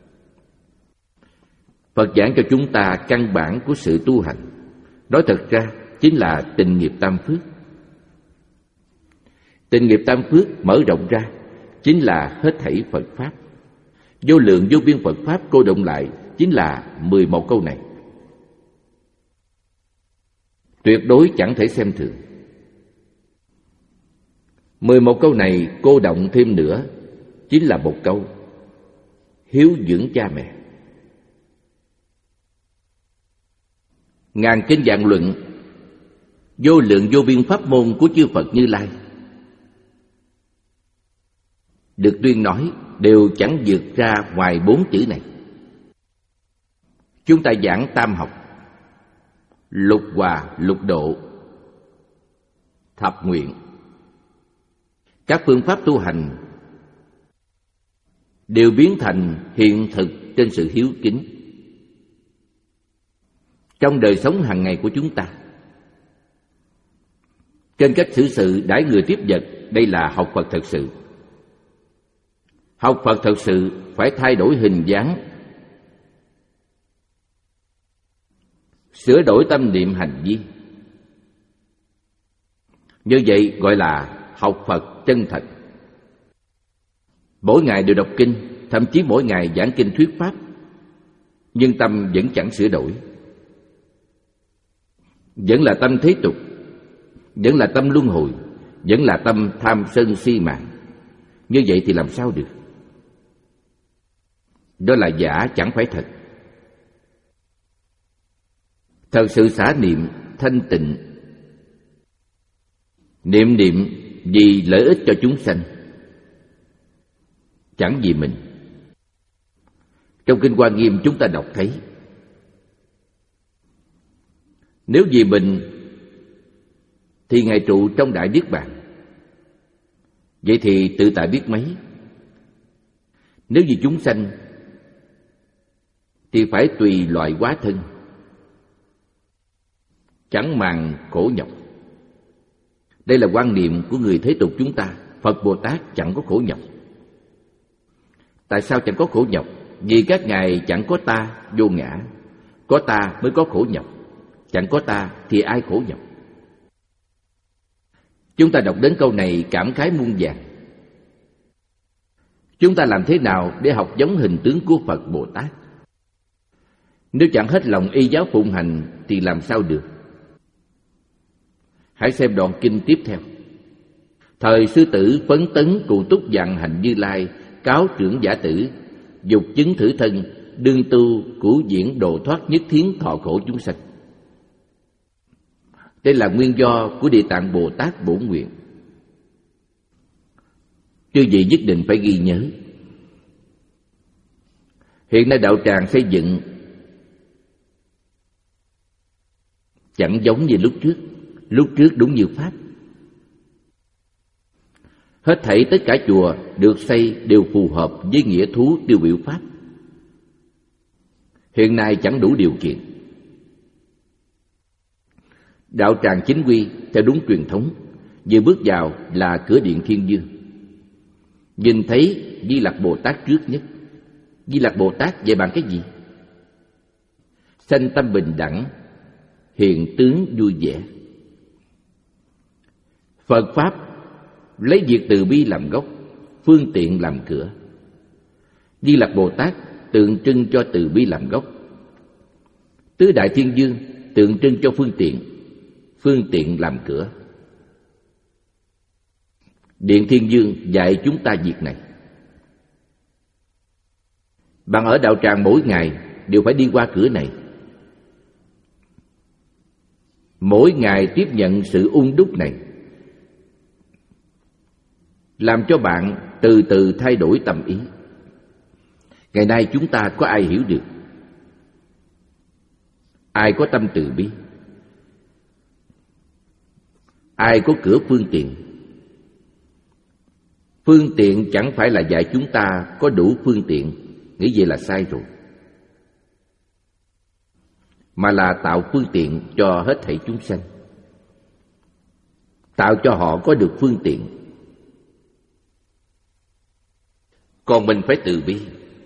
Phật giảng cho chúng ta căn bản của sự tu hành, nói thật ra chính là tình nghiệp tam phước. Tình nghiệp tam phước mở rộng ra chính là hết thảy Phật Pháp. Vô lượng vô biên Phật Pháp cô động lại chính là mười một câu này. Tuyệt đối chẳng thể xem thường. Mười một câu này cô động thêm nữa chính là một câu: hiếu dưỡng cha mẹ. Ngàn kinh vạn luận, vô lượng vô biên pháp môn của chư Phật Như Lai được tuyên nói đều chẳng vượt ra ngoài bốn chữ này. Chúng ta giảng tam học, lục hòa lục độ, thập nguyện, các phương pháp tu hành đều biến thành hiện thực trên sự hiếu kính. Trong đời sống hàng ngày của chúng ta, trên cách xử sự đãi người tiếp vật, đây là học Phật thật sự. Học Phật thật sự phải thay đổi hình dáng, sửa đổi tâm niệm hành vi. Như vậy gọi là học Phật chân thật. Mỗi ngày đều đọc kinh, thậm chí mỗi ngày giảng kinh thuyết pháp, nhưng tâm vẫn chẳng sửa đổi, vẫn là tâm thế tục, vẫn là tâm luân hồi, vẫn là tâm tham sân si mạng. Như vậy thì làm sao được? Đó là giả chẳng phải thật. Thật sự xả niệm thanh tịnh, niệm niệm vì lợi ích cho chúng sanh, chẳng vì mình. Trong Kinh Hoa Nghiêm chúng ta đọc thấy, nếu vì mình thì Ngài trụ trong Đại Niết Bàn, vậy thì tự tại biết mấy. Nếu vì chúng sanh thì phải tùy loại hóa thân, chẳng màng khổ nhọc. Đây là quan niệm của người thế tục chúng ta. Phật Bồ Tát chẳng có khổ nhọc. Tại sao chẳng có khổ nhọc? Vì các ngài chẳng có ta, vô ngã. Có ta mới có khổ nhọc, chẳng có ta thì ai khổ nhọc? Chúng ta đọc đến câu này cảm khái muôn vàn. Chúng ta làm thế nào để học giống hình tướng của Phật Bồ Tát? Nếu chẳng hết lòng y giáo phụng hành thì làm sao được? Hãy xem đoạn kinh tiếp theo. Thời sư tử phấn tấn cụ túc dặn hành Như Lai, cáo trưởng giả tử, dục chứng thử thân, đương tu cũ diễn độ thoát nhất thiến thọ khổ chúng sanh. Đây là nguyên do của Địa Tạng Bồ Tát bổn nguyện. Chư vị nhất định phải ghi nhớ. Hiện nay đạo tràng xây dựng chẳng giống như lúc trước. Lúc trước đúng như Pháp. Hết thảy tất cả chùa được xây đều phù hợp với nghĩa thú tiêu biểu Pháp. hiện nay chẳng đủ điều kiện. Đạo tràng chính quy theo đúng truyền thống, vừa bước vào là cửa điện Thiên Dương. Nhìn thấy Di Lặc Bồ Tát trước nhất. Di Lặc Bồ Tát về bằng cái gì? Sanh tâm bình đẳng, hiện tướng vui vẻ. Phật Pháp lấy việc từ bi làm gốc, phương tiện làm cửa. Di Lặc Bồ Tát tượng trưng cho từ bi làm gốc. Tứ Đại Thiên Dương tượng trưng cho phương tiện, phương tiện làm cửa. Điện Thiên Dương dạy chúng ta việc này. Bạn ở đạo tràng mỗi ngày đều phải đi qua cửa này. Mỗi ngày tiếp nhận sự ung đúc này, làm cho bạn từ từ thay đổi tâm ý. Ngày nay chúng ta có ai hiểu được? Ai có tâm từ bi? Ai có cửa phương tiện? Phương tiện chẳng phải là dạy chúng ta có đủ phương tiện, nghĩ vậy là sai rồi, mà là tạo phương tiện cho hết thảy chúng sanh, tạo cho họ có được phương tiện. Còn mình phải từ bi.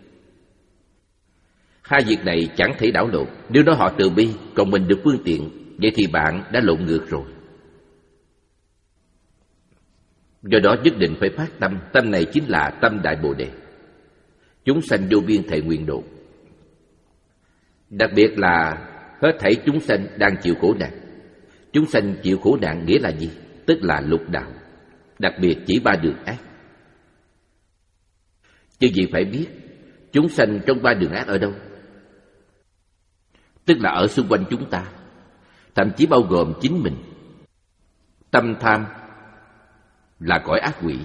Hai việc này chẳng thể đảo lộn. Nếu nói họ từ bi, còn mình được phương tiện, vậy thì bạn đã lộn ngược rồi. Do đó nhất định phải phát tâm. Tâm này chính là tâm Đại Bồ Đề, chúng sanh vô biên thệ nguyện độ. Đặc biệt là hết thảy chúng sanh đang chịu khổ nạn. Chúng sanh chịu khổ nạn nghĩa là gì? Tức là lục đạo, đặc biệt chỉ ba đường ác. Chứ gì phải biết chúng sanh trong ba đường ác ở đâu? Tức là ở xung quanh chúng ta, thậm chí bao gồm chính mình. Tâm tham là cõi ác quỷ,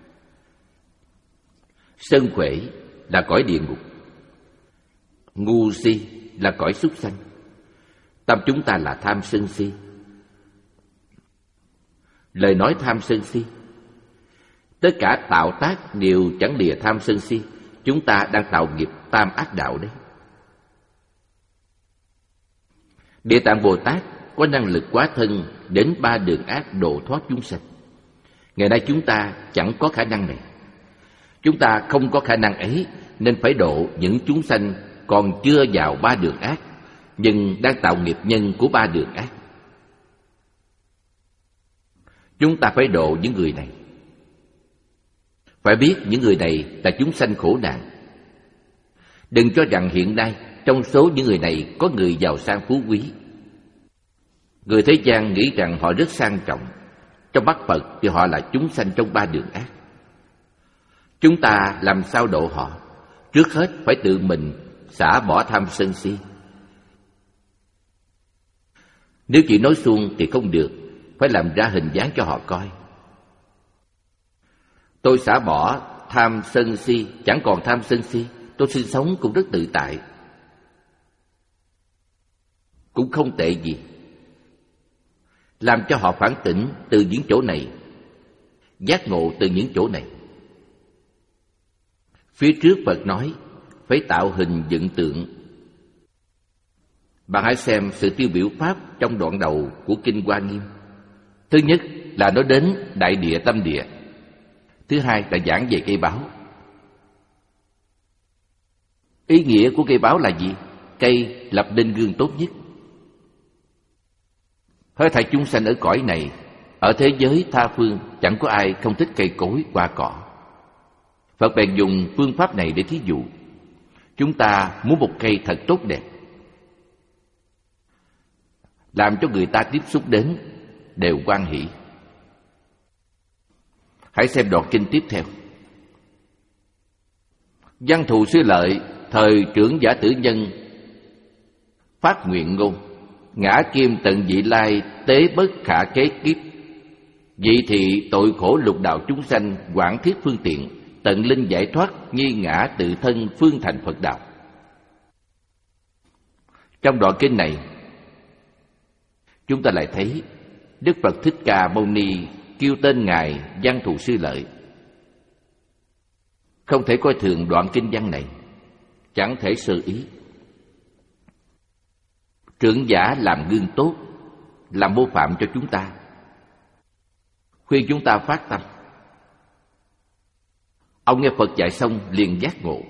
sân khỏe là cõi địa ngục, ngu si là cõi súc sanh. Tâm chúng ta là tham sân si. Lời nói tham sân si, tất cả tạo tác đều chẳng lìa tham sân si. Chúng ta đang tạo nghiệp tam ác đạo đấy. Địa Tạng Bồ Tát có năng lực hóa thân đến ba đường ác độ thoát chúng sanh. Ngày nay chúng ta chẳng có khả năng này. Chúng ta không có khả năng ấy, nên phải độ những chúng sanh còn chưa vào ba đường ác, nhưng đang tạo nghiệp nhân của ba đường ác. Chúng ta phải độ những người này. Phải biết những người này là chúng sanh khổ nạn. Đừng cho rằng hiện nay trong số những người này có người giàu sang phú quý. Người thế gian nghĩ rằng họ rất sang trọng. Trong mắt Phật thì họ là chúng sanh trong ba đường ác. Chúng ta làm sao độ họ? Trước hết phải tự mình xả bỏ tham sân si. Nếu chỉ nói suông thì không được, phải làm ra hình dáng cho họ coi. Tôi xả bỏ tham sân si, chẳng còn tham sân si, tôi sinh sống cũng rất tự tại, cũng không tệ gì. Làm cho họ phản tỉnh từ những chỗ này, giác ngộ từ những chỗ này. Phía trước Phật nói phải tạo hình dựng tượng. Bạn hãy xem sự tiêu biểu pháp trong đoạn đầu của Kinh Hoa Nghiêm. Thứ nhất là nói đến đại địa tâm địa. Thứ hai là giảng về cây báo. Ý nghĩa của cây báo là gì? Cây lập nên gương tốt nhất. Hết thảy chúng sanh ở cõi này, ở thế giới tha phương, chẳng có ai không thích cây cối, hoa cỏ. Phật bèn dùng phương pháp này để thí dụ. Chúng ta muốn một cây thật tốt đẹp, làm cho người ta tiếp xúc đến đều hoan hỷ. Hãy xem đoạn kinh tiếp theo. Văn Thù Sư Lợi thời trưởng giả tử nhân phát nguyện ngôn: ngã kim tận vị lai, tế bất khả kế kiếp. Vậy thì tội khổ lục đạo chúng sanh, quảng thiết phương tiện, tận linh giải thoát, nghi ngã tự thân, phương thành Phật đạo. Trong đoạn kinh này, chúng ta lại thấy Đức Phật Thích Ca Mâu Ni kêu tên Ngài Văn Thù Sư Lợi. Không thể coi thường đoạn kinh văn này, chẳng thể sơ ý. Trưởng giả làm gương tốt, làm mô phạm cho chúng ta, khuyên chúng ta phát tâm. Ông nghe Phật dạy xong liền giác ngộ,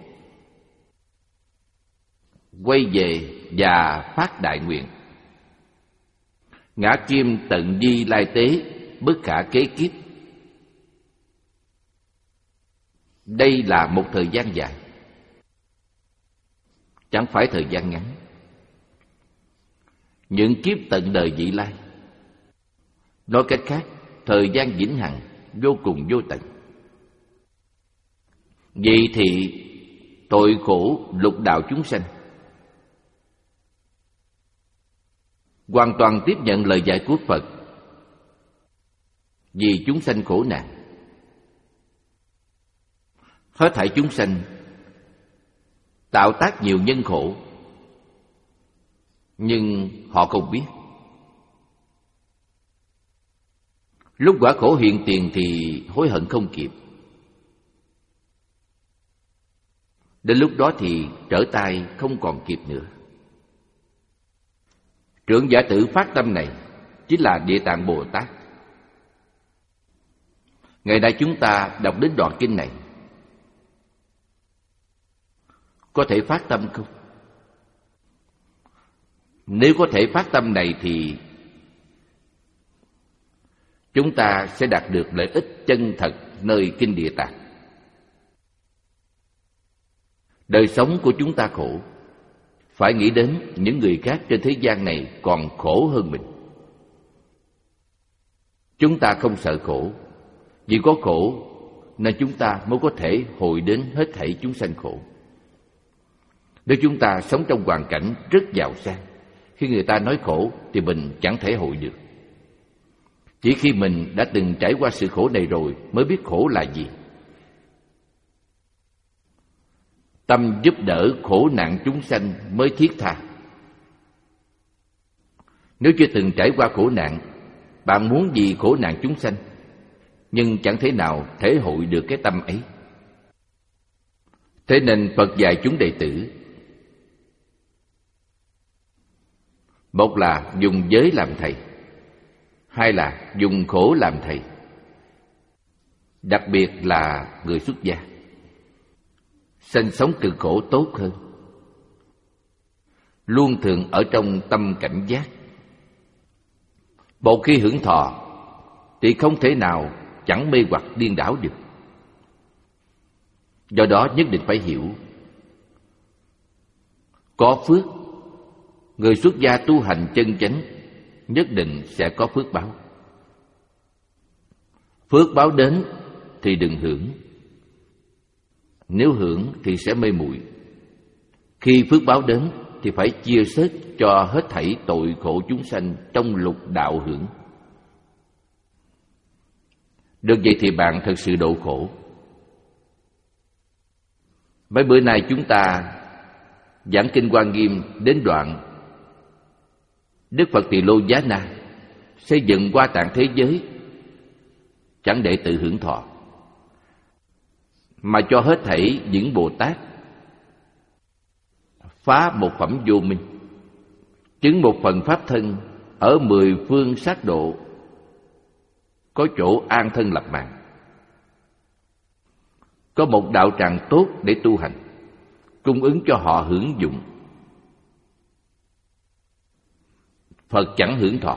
quay về và phát đại nguyện: ngã kim tận di lai tế, bất khả kế kiếp. Đây là một thời gian dài, chẳng phải thời gian ngắn. Những kiếp tận đời vị lai, nói cách khác, thời gian vĩnh hằng vô cùng vô tận. Vậy thì tội khổ lục đạo chúng sanh hoàn toàn tiếp nhận lời dạy của Phật, vì chúng sanh khổ nạn. Hết thảy chúng sanh tạo tác nhiều nhân khổ, nhưng họ không biết. Lúc quả khổ hiện tiền thì hối hận không kịp. Đến lúc đó thì trở tay không còn kịp nữa. Trưởng giả tử phát tâm này chính là Địa Tạng Bồ Tát. Ngày nay chúng ta đọc đến đoạn kinh này, có thể phát tâm không? Nếu có thể phát tâm này thì chúng ta sẽ đạt được lợi ích chân thật nơi kinh Địa Tạng. Đời sống của chúng ta khổ, phải nghĩ đến những người khác trên thế gian này còn khổ hơn mình. Chúng ta không sợ khổ, vì có khổ nên chúng ta mới có thể hội đến hết thảy chúng sanh khổ. Nếu chúng ta sống trong hoàn cảnh rất giàu sang, khi người ta nói khổ thì mình chẳng thể hội được. Chỉ khi mình đã từng trải qua sự khổ này rồi mới biết khổ là gì. Tâm giúp đỡ khổ nạn chúng sanh mới thiết tha. Nếu chưa từng trải qua khổ nạn, bạn muốn gì khổ nạn chúng sanh, nhưng chẳng thể nào thể hội được cái tâm ấy. Thế nên Phật dạy chúng đệ tử, một là dùng giới làm thầy, hai là dùng khổ làm thầy. Đặc biệt là người xuất gia, sinh sống cực khổ tốt hơn, luôn thường ở trong tâm cảnh giác. Một khi hưởng thọ thì không thể nào chẳng mê hoặc điên đảo được. Do đó nhất định phải hiểu, có phước, người xuất gia tu hành chân chánh nhất định sẽ có phước báo. Phước báo đến thì đừng hưởng, nếu hưởng thì sẽ mê muội. Khi phước báo đến thì phải chia sớt cho hết thảy tội khổ chúng sanh trong lục đạo hưởng. Được vậy thì bạn thật sự độ khổ. Mấy bữa nay chúng ta giảng kinh Hoa Nghiêm đến đoạn Đức Phật Tỳ Lô Giá Na xây dựng Hoa Tạng thế giới, chẳng để tự hưởng thọ, mà cho hết thảy những Bồ Tát phá một phẩm vô minh, chứng một phần pháp thân ở mười phương sát độ, có chỗ an thân lập mạng, có một đạo tràng tốt để tu hành, cung ứng cho họ hưởng dụng. Phật chẳng hưởng thọ.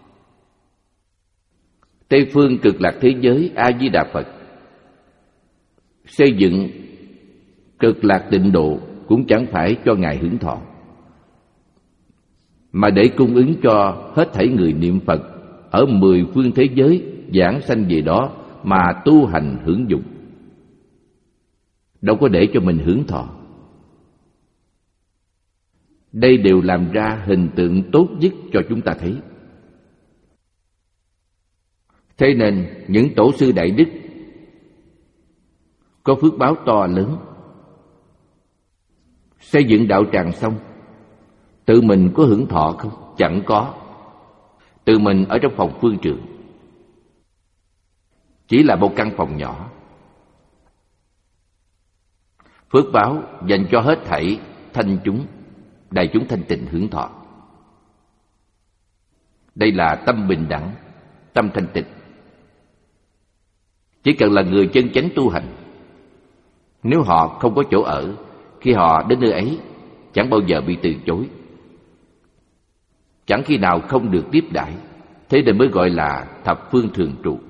Tây phương cực lạc thế giới A Di Đà Phật xây dựng cực lạc tịnh độ cũng chẳng phải cho Ngài hưởng thọ, mà để cung ứng cho hết thảy người niệm Phật ở mười phương thế giới giảng sanh về đó mà tu hành hưởng dụng. Đâu có để cho mình hưởng thọ. Đây đều làm ra hình tượng tốt nhất cho chúng ta thấy. Thế nên những tổ sư đại đức có phước báo to lớn, xây dựng đạo tràng xong, tự mình có hưởng thọ không? Chẳng có. Tự mình ở trong phòng phương trượng, chỉ là một căn phòng nhỏ. Phước báo dành cho hết thảy thanh chúng, đại chúng thanh tịnh hưởng thọ. Đây là tâm bình đẳng, tâm thanh tịnh. Chỉ cần là người chân chánh tu hành, nếu họ không có chỗ ở, khi họ đến nơi ấy chẳng bao giờ bị từ chối, chẳng khi nào không được tiếp đãi. Thế nên mới gọi là thập phương thường trụ.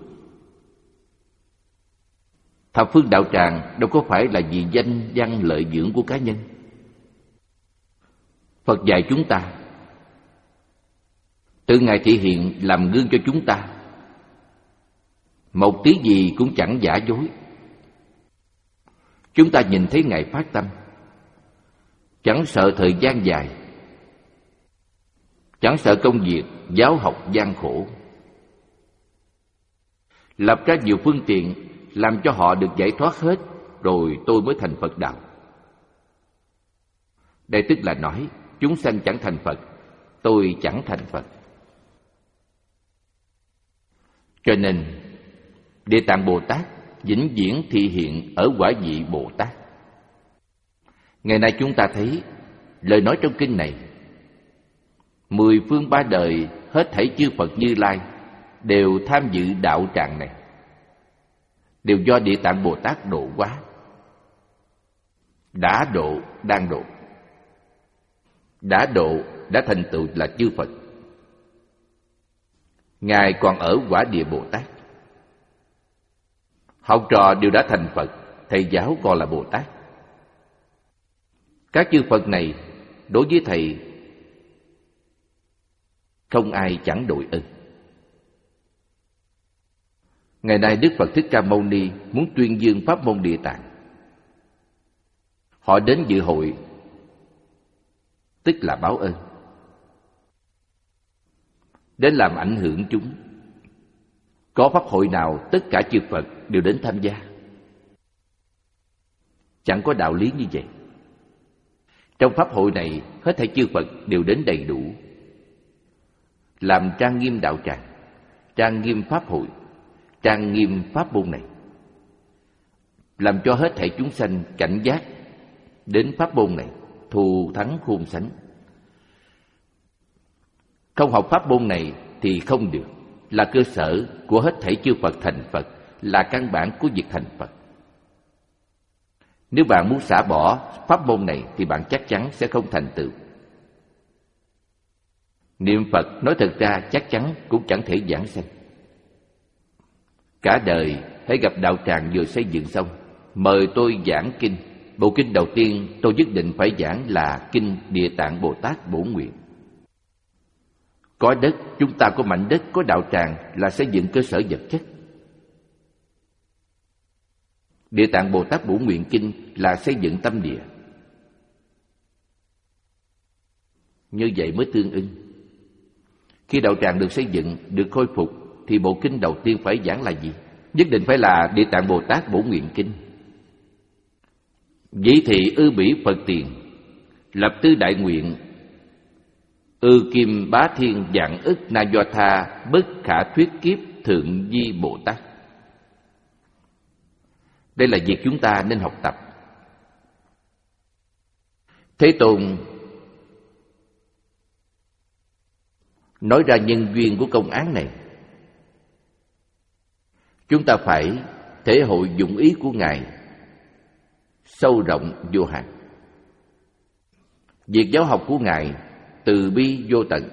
Thập phương đạo tràng đâu có phải là vì danh văn lợi dưỡng của cá nhân. Phật dạy chúng ta, tự Ngài thị hiện làm gương cho chúng ta, một tí gì cũng chẳng giả dối. Chúng ta nhìn thấy Ngài phát tâm, chẳng sợ thời gian dài, chẳng sợ công việc giáo học gian khổ, lập ra nhiều phương tiện làm cho họ được giải thoát hết, rồi tôi mới thành Phật đạo. Đây tức là nói chúng sanh chẳng thành Phật, tôi chẳng thành Phật. Cho nên Địa Tạng Bồ Tát vĩnh viễn thị hiện ở quả vị Bồ Tát. Ngày nay chúng ta thấy lời nói trong kinh này, mười phương ba đời hết thảy chư Phật Như Lai đều tham dự đạo tràng này, đều do Địa Tạng Bồ Tát độ hóa. Đã độ, đang độ. Đã độ, đã thành tựu là chư Phật. Ngài còn ở quả địa Bồ Tát. Học trò đều đã thành Phật, thầy giáo còn là Bồ Tát. Các chư Phật này đối với thầy không ai chẳng đội ơn. Ngày nay Đức Phật Thích Ca Mâu Ni muốn tuyên dương pháp môn Địa Tạng. Họ đến dự hội tức là báo ơn, đến làm ảnh hưởng chúng. Có pháp hội nào tất cả chư Phật đều đến tham gia? Chẳng có đạo lý như vậy. Trong pháp hội này hết thảy chư Phật đều đến đầy đủ, làm trang nghiêm đạo tràng, trang nghiêm pháp hội, trang nghiêm pháp môn này, làm cho hết thảy chúng sanh cảnh giác đến pháp môn này, thù thắng khôn sánh. Không học pháp môn này thì không được, là cơ sở của hết thảy chư Phật thành Phật, là căn bản của việc thành Phật. Nếu bạn muốn xả bỏ pháp môn này thì bạn chắc chắn sẽ không thành tựu. Niệm Phật nói thật ra chắc chắn cũng chẳng thể giảng sanh. Cả đời hãy gặp đạo tràng vừa xây dựng xong, mời tôi giảng kinh. Bộ kinh đầu tiên tôi nhất định phải giảng là kinh Địa Tạng Bồ Tát Bổn Nguyện. Có đất, chúng ta có mảnh đất, có đạo tràng là xây dựng cơ sở vật chất. Địa Tạng Bồ Tát Bổn Nguyện kinh là xây dựng tâm địa. Như vậy mới tương ưng. Khi đạo tràng được xây dựng, được khôi phục, thì bộ kinh đầu tiên phải giảng là gì? Nhất định phải là Địa Tạng Bồ Tát Bổn Nguyện kinh. Dĩ thị ư bỉ Phật tiền, lập tư đại nguyện, ư kim bá thiên dạng ức na do tha, bất khả thuyết kiếp thượng di Bồ Tát. Đây là việc chúng ta nên học tập. Thế Tôn nói ra nhân duyên của công án này. Chúng ta phải thể hội dụng ý của Ngài sâu rộng vô hạn. Việc giáo học của Ngài từ bi vô tận.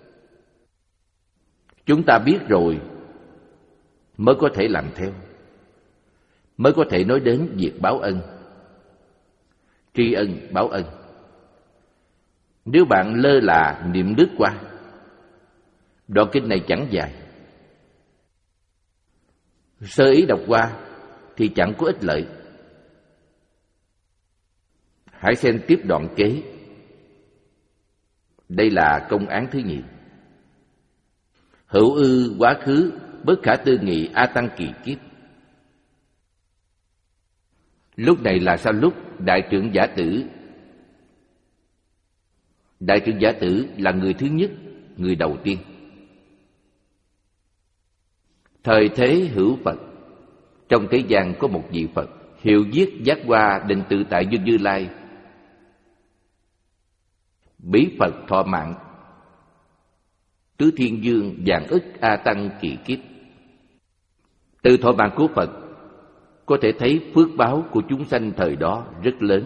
Chúng ta biết rồi mới có thể làm theo, mới có thể nói đến việc báo ân, tri ân báo ân. Nếu bạn lơ là niệm lướt qua, đoạn kinh này chẳng dài, sơ ý đọc qua thì chẳng có ích lợi. Hãy xem tiếp đoạn kế. Đây là công án thứ nhì. Hữu ư quá khứ, bất khả tư nghị a tăng kỳ kiếp. Lúc này là sau lúc Đại trưởng Giả Tử. Đại trưởng Giả Tử là người thứ nhất, người đầu tiên. Thời thế hữu Phật, trong thế gian có một vị Phật hiệu viết giác hoa định tự tại Dương Như Lai. Bỉ Phật thọ mạng, tứ thiên dương, vạn ức A Tăng kỳ kiếp. Từ thọ mạng của Phật có thể thấy phước báo của chúng sanh thời đó rất lớn.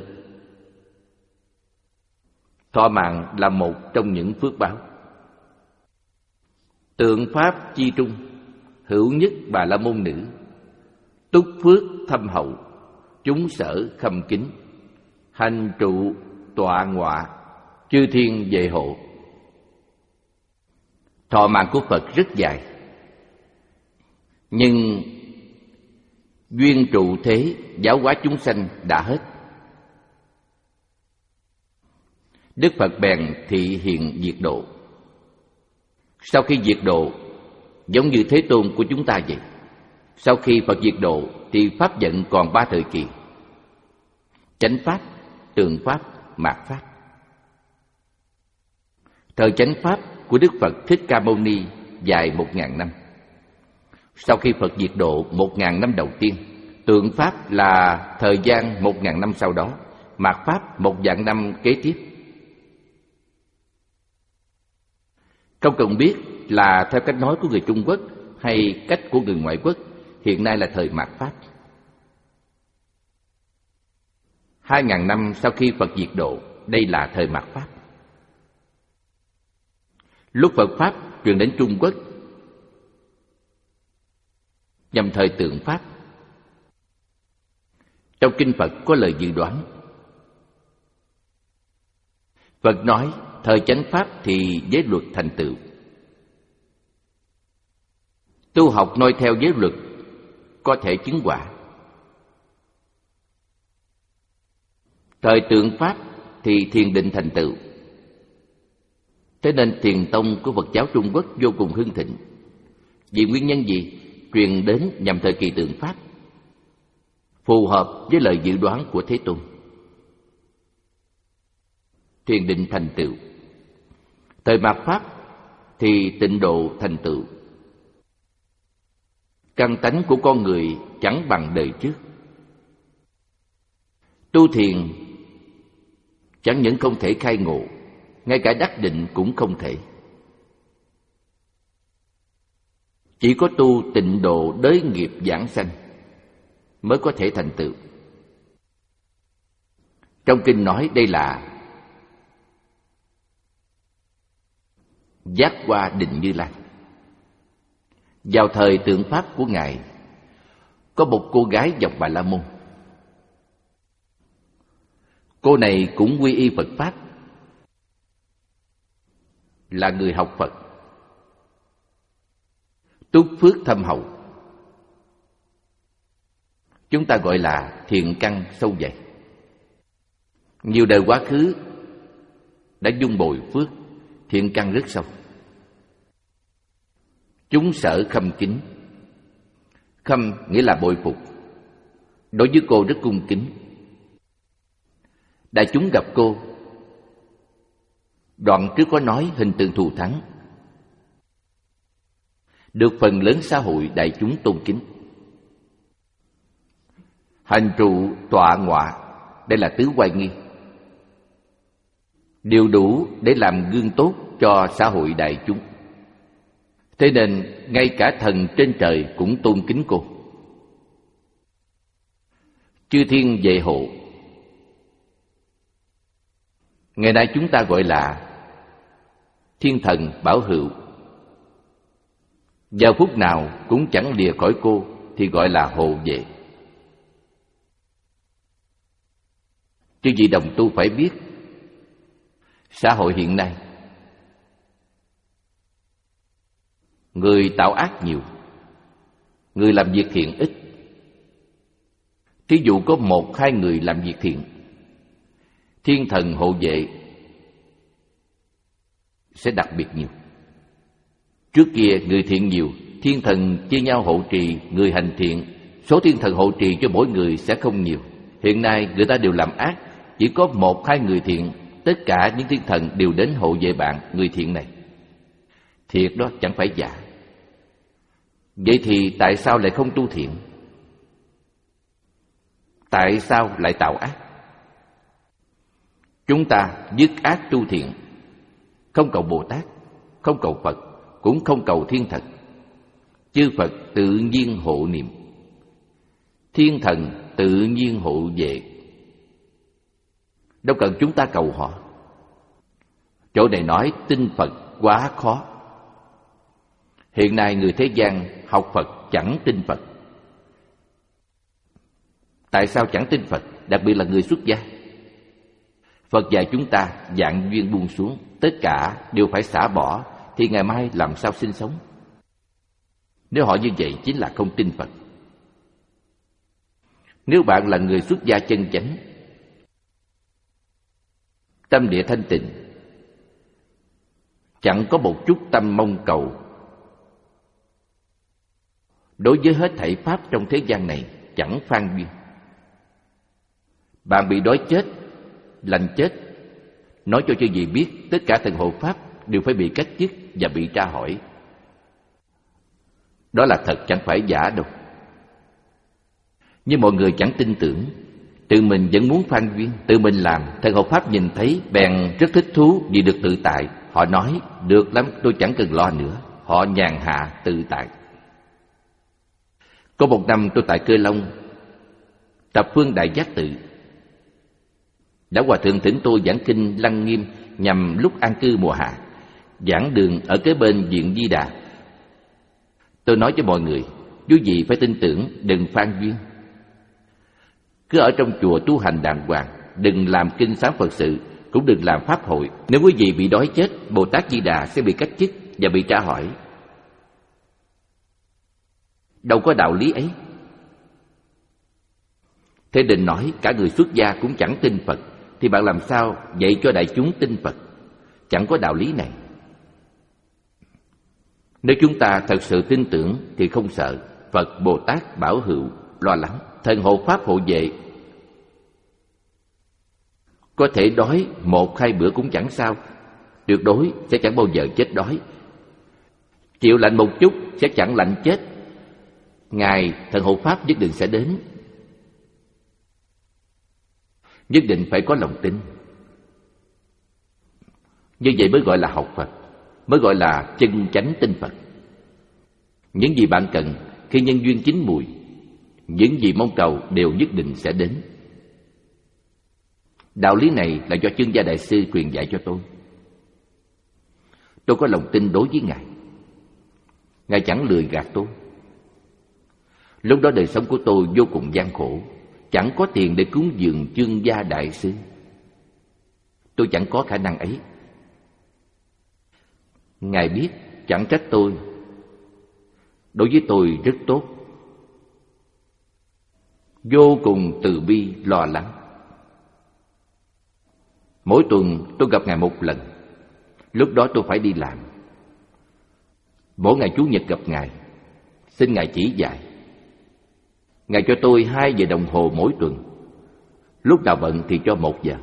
Thọ mạng là một trong những phước báo. Tượng pháp chi trung, hữu nhất Bà La Môn nữ, túc phước thâm hậu, chúng sở khâm kính, hành trụ tọa ngọa, chư thiên vệ hộ. Thọ mạng của Phật rất dài, nhưng duyên trụ thế giáo hóa chúng sanh đã hết. Đức Phật bèn thị hiện diệt độ. Sau khi diệt độ, giống như Thế Tôn của chúng ta vậy, sau khi Phật diệt độ thì Pháp vận còn ba thời kỳ: chánh Pháp, tường Pháp, mạt Pháp. Thời chánh Pháp của Đức Phật Thích Ca Mâu Ni dài một ngàn năm. Sau khi Phật diệt độ một ngàn năm đầu tiên, tượng Pháp là thời gian một ngàn năm sau đó, mạt Pháp một vạn năm kế tiếp. Không cần biết là theo cách nói của người Trung Quốc hay cách của người ngoại quốc, hiện nay là thời mạt Pháp. Hai ngàn năm sau khi Phật diệt độ, đây là thời mạt Pháp. Lúc Phật Pháp truyền đến Trung Quốc, nhằm thời tượng Pháp. Trong Kinh Phật có lời dự đoán. Phật nói thời chánh Pháp thì giới luật thành tựu. Tu học noi theo giới luật có thể chứng quả. Thời tượng Pháp thì thiền định thành tựu. Thế nên thiền tông của Phật giáo Trung Quốc vô cùng hưng thịnh. Vì nguyên nhân gì? Truyền đến nhằm thời kỳ tượng Pháp, phù hợp với lời dự đoán của Thế Tôn. Thiền định thành tựu. Thời mạt Pháp thì tịnh độ thành tựu. Căn tánh của con người chẳng bằng đời trước. Tu thiền chẳng những không thể khai ngộ, ngay cả đắc định cũng không thể. Chỉ có tu tịnh độ đới nghiệp giảng sanh mới có thể thành tựu. Trong kinh nói đây là giác qua định Như Lai. Vào thời tượng Pháp của Ngài, có một cô gái dòng Bà La Môn. Cô này cũng quy y Phật Pháp, là người học Phật, túc phước thâm hậu. Chúng ta gọi là thiện căn sâu dày. Nhiều đời quá khứ đã dung bồi phước, thiện căn rất sâu. Chúng sở khâm kính. Khâm nghĩa là bội phục. Đối với cô rất cung kính. Đại chúng gặp cô, đoạn trước có nói hình tượng thù thắng, được phần lớn xã hội đại chúng tôn kính. Hành trụ tọa ngọa, đây là tứ oai nghi, đều đủ để làm gương tốt cho xã hội đại chúng. Thế nên ngay cả thần trên trời cũng tôn kính cô. Chư thiên vệ hộ, ngày nay chúng ta gọi là thiên thần bảo hữu. Giờ phút nào cũng chẳng lìa khỏi cô thì gọi là hộ vệ. Chứ gì đồng tu phải biết, xã hội hiện nay người tạo ác nhiều, người làm việc thiện ít. Thí dụ có một hai người làm việc thiện, thiên thần hộ vệ sẽ đặc biệt nhiều. Trước kia người thiện nhiều, thiên thần chia nhau hộ trì người hành thiện, số thiên thần hộ trì cho mỗi người sẽ không nhiều. Hiện nay người ta đều làm ác, chỉ có một hai người thiện, tất cả những thiên thần đều đến hộ vệ bạn người thiện này. Thiệt đó, chẳng phải giả. Vậy thì tại sao lại không tu thiện? Tại sao lại tạo ác? Chúng ta dứt ác tu thiện, không cầu Bồ Tát, không cầu Phật, cũng không cầu thiên thần. Chư Phật tự nhiên hộ niệm, thiên thần tự nhiên hộ vệ. Đâu cần chúng ta cầu họ. Chỗ này nói tin Phật quá khó. Hiện nay người thế gian học Phật chẳng tin Phật. Tại sao chẳng tin Phật? Đặc biệt là người xuất gia. Phật dạy chúng ta vạn duyên buông xuống, tất cả đều phải xả bỏ, thì ngày mai làm sao sinh sống? Nếu họ như vậy chính là không tin Phật. Nếu bạn là người xuất gia chân chánh, tâm địa thanh tịnh, chẳng có một chút tâm mong cầu, đối với hết thảy pháp trong thế gian này chẳng phan duyên. Bạn bị đói chết, lạnh chết, nói cho chư vị biết tất cả thần hộ pháp đều phải bị cách chức và bị tra hỏi. Đó là thật, chẳng phải giả đâu. Nhưng mọi người chẳng tin tưởng, tự mình vẫn muốn phan duyên, tự mình làm. Thần hộ pháp nhìn thấy bèn rất thích thú vì được tự tại. Họ nói, được lắm, tôi chẳng cần lo nữa. Họ nhàn hạ tự tại. Có một năm tôi tại Cơ Long tập phương Đại Giác Tự. Lão Hòa Thượng thỉnh tôi giảng kinh Lăng Nghiêm nhằm lúc an cư mùa hạ. Giảng đường ở kế bên Viện Di Đà. Tôi nói cho mọi người, quý vị phải tin tưởng, đừng phan duyên. Cứ ở trong chùa tu hành đàng hoàng, đừng làm kinh sám Phật sự, cũng đừng làm pháp hội. Nếu quý vị bị đói chết, Bồ Tát Di Đà sẽ bị cách chức và bị tra hỏi. Đâu có đạo lý ấy. Thế Đình nói cả người xuất gia cũng chẳng tin Phật, thì bạn làm sao dạy cho đại chúng tin Phật? Chẳng có đạo lý này. Nếu chúng ta thật sự tin tưởng thì không sợ Phật Bồ Tát bảo hữu lo lắng, thần hộ pháp hộ vệ. Có thể đói một hai bữa cũng chẳng sao, tuyệt đối sẽ chẳng bao giờ chết đói. Chịu lạnh một chút sẽ chẳng lạnh chết. Ngài thần hộ pháp nhất định sẽ đến. Nhất định phải có lòng tin. Như vậy mới gọi là học Phật, mới gọi là chân chánh tin Phật. Những gì bạn cần khi nhân duyên chín mùi, những gì mong cầu đều nhất định sẽ đến. Đạo lý này là do Chương Gia Đại Sư truyền dạy cho tôi. Tôi có lòng tin đối với Ngài. Ngài chẳng lười gạt tôi. Lúc đó đời sống của tôi vô cùng gian khổ, chẳng có tiền để cúng dường Chương Gia Đại Sư. Tôi chẳng có khả năng ấy. Ngài biết, chẳng trách tôi. Đối với tôi rất tốt, vô cùng từ bi lo lắng. Mỗi tuần tôi gặp Ngài một lần. Lúc đó tôi phải đi làm. Mỗi ngày Chủ nhật gặp Ngài, xin Ngài chỉ dạy. Ngài cho tôi hai giờ đồng hồ mỗi tuần. Lúc nào bận thì cho một giờ.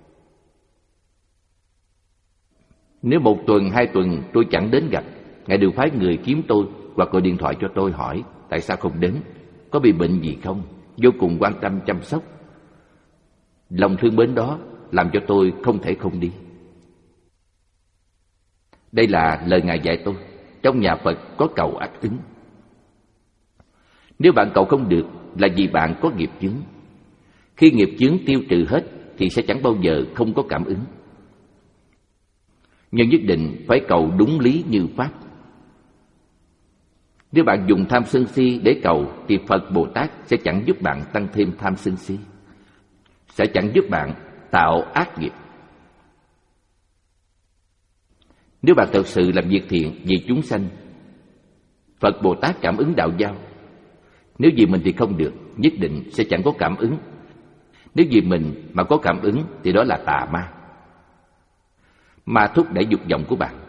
Nếu một tuần, hai tuần tôi chẳng đến gặp, Ngài đều phái người kiếm tôi hoặc gọi điện thoại cho tôi hỏi tại sao không đến, có bị bệnh gì không, vô cùng quan tâm chăm sóc. Lòng thương mến đó làm cho tôi không thể không đi. Đây là lời Ngài dạy tôi. Trong nhà Phật có cầu ác ứng. Nếu bạn cầu không được là vì bạn có nghiệp chướng. Khi nghiệp chướng tiêu trừ hết thì sẽ chẳng bao giờ không có cảm ứng. Nhưng nhất định phải cầu đúng lý như Pháp. Nếu bạn dùng tham sân si để cầu thì Phật Bồ Tát sẽ chẳng giúp bạn tăng thêm tham sân si, sẽ chẳng giúp bạn tạo ác nghiệp. Nếu bạn thật sự làm việc thiện vì chúng sanh, Phật Bồ Tát cảm ứng đạo giao. Nếu vì mình thì không được, nhất định sẽ chẳng có cảm ứng. Nếu vì mình mà có cảm ứng thì đó là tà ma, ma thúc đẩy dục vọng của bạn,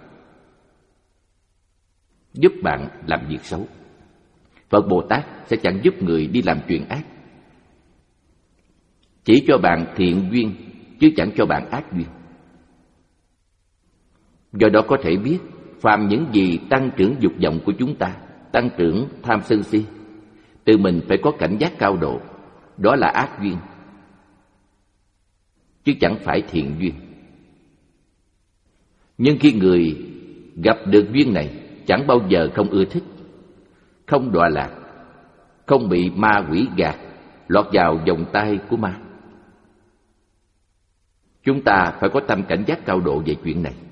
giúp bạn làm việc xấu. Phật Bồ Tát sẽ chẳng giúp người đi làm chuyện ác, chỉ cho bạn thiện duyên chứ chẳng cho bạn ác duyên. Do đó có thể biết phàm những gì tăng trưởng dục vọng của chúng ta, tăng trưởng tham sân si, tự mình phải có cảnh giác cao độ, đó là ác duyên chứ chẳng phải thiện duyên. Nhưng khi người gặp được duyên này chẳng bao giờ không ưa thích, không đọa lạc, không bị ma quỷ gạt, lọt vào vòng tay của ma. Chúng ta phải có tâm cảnh giác cao độ về chuyện này.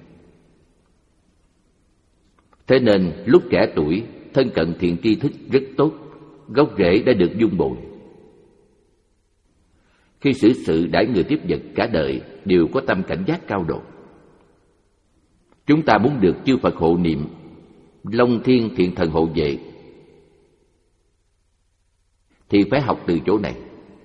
Thế nên lúc trẻ tuổi, thân cận thiện tri thức rất tốt, gốc rễ đã được vun bồi. Khi xử sự đãi người tiếp vật cả đời đều có tâm cảnh giác cao độ. Chúng ta muốn được chư Phật hộ niệm, Long Thiên Thiện Thần hộ vệ, thì phải học từ chỗ này.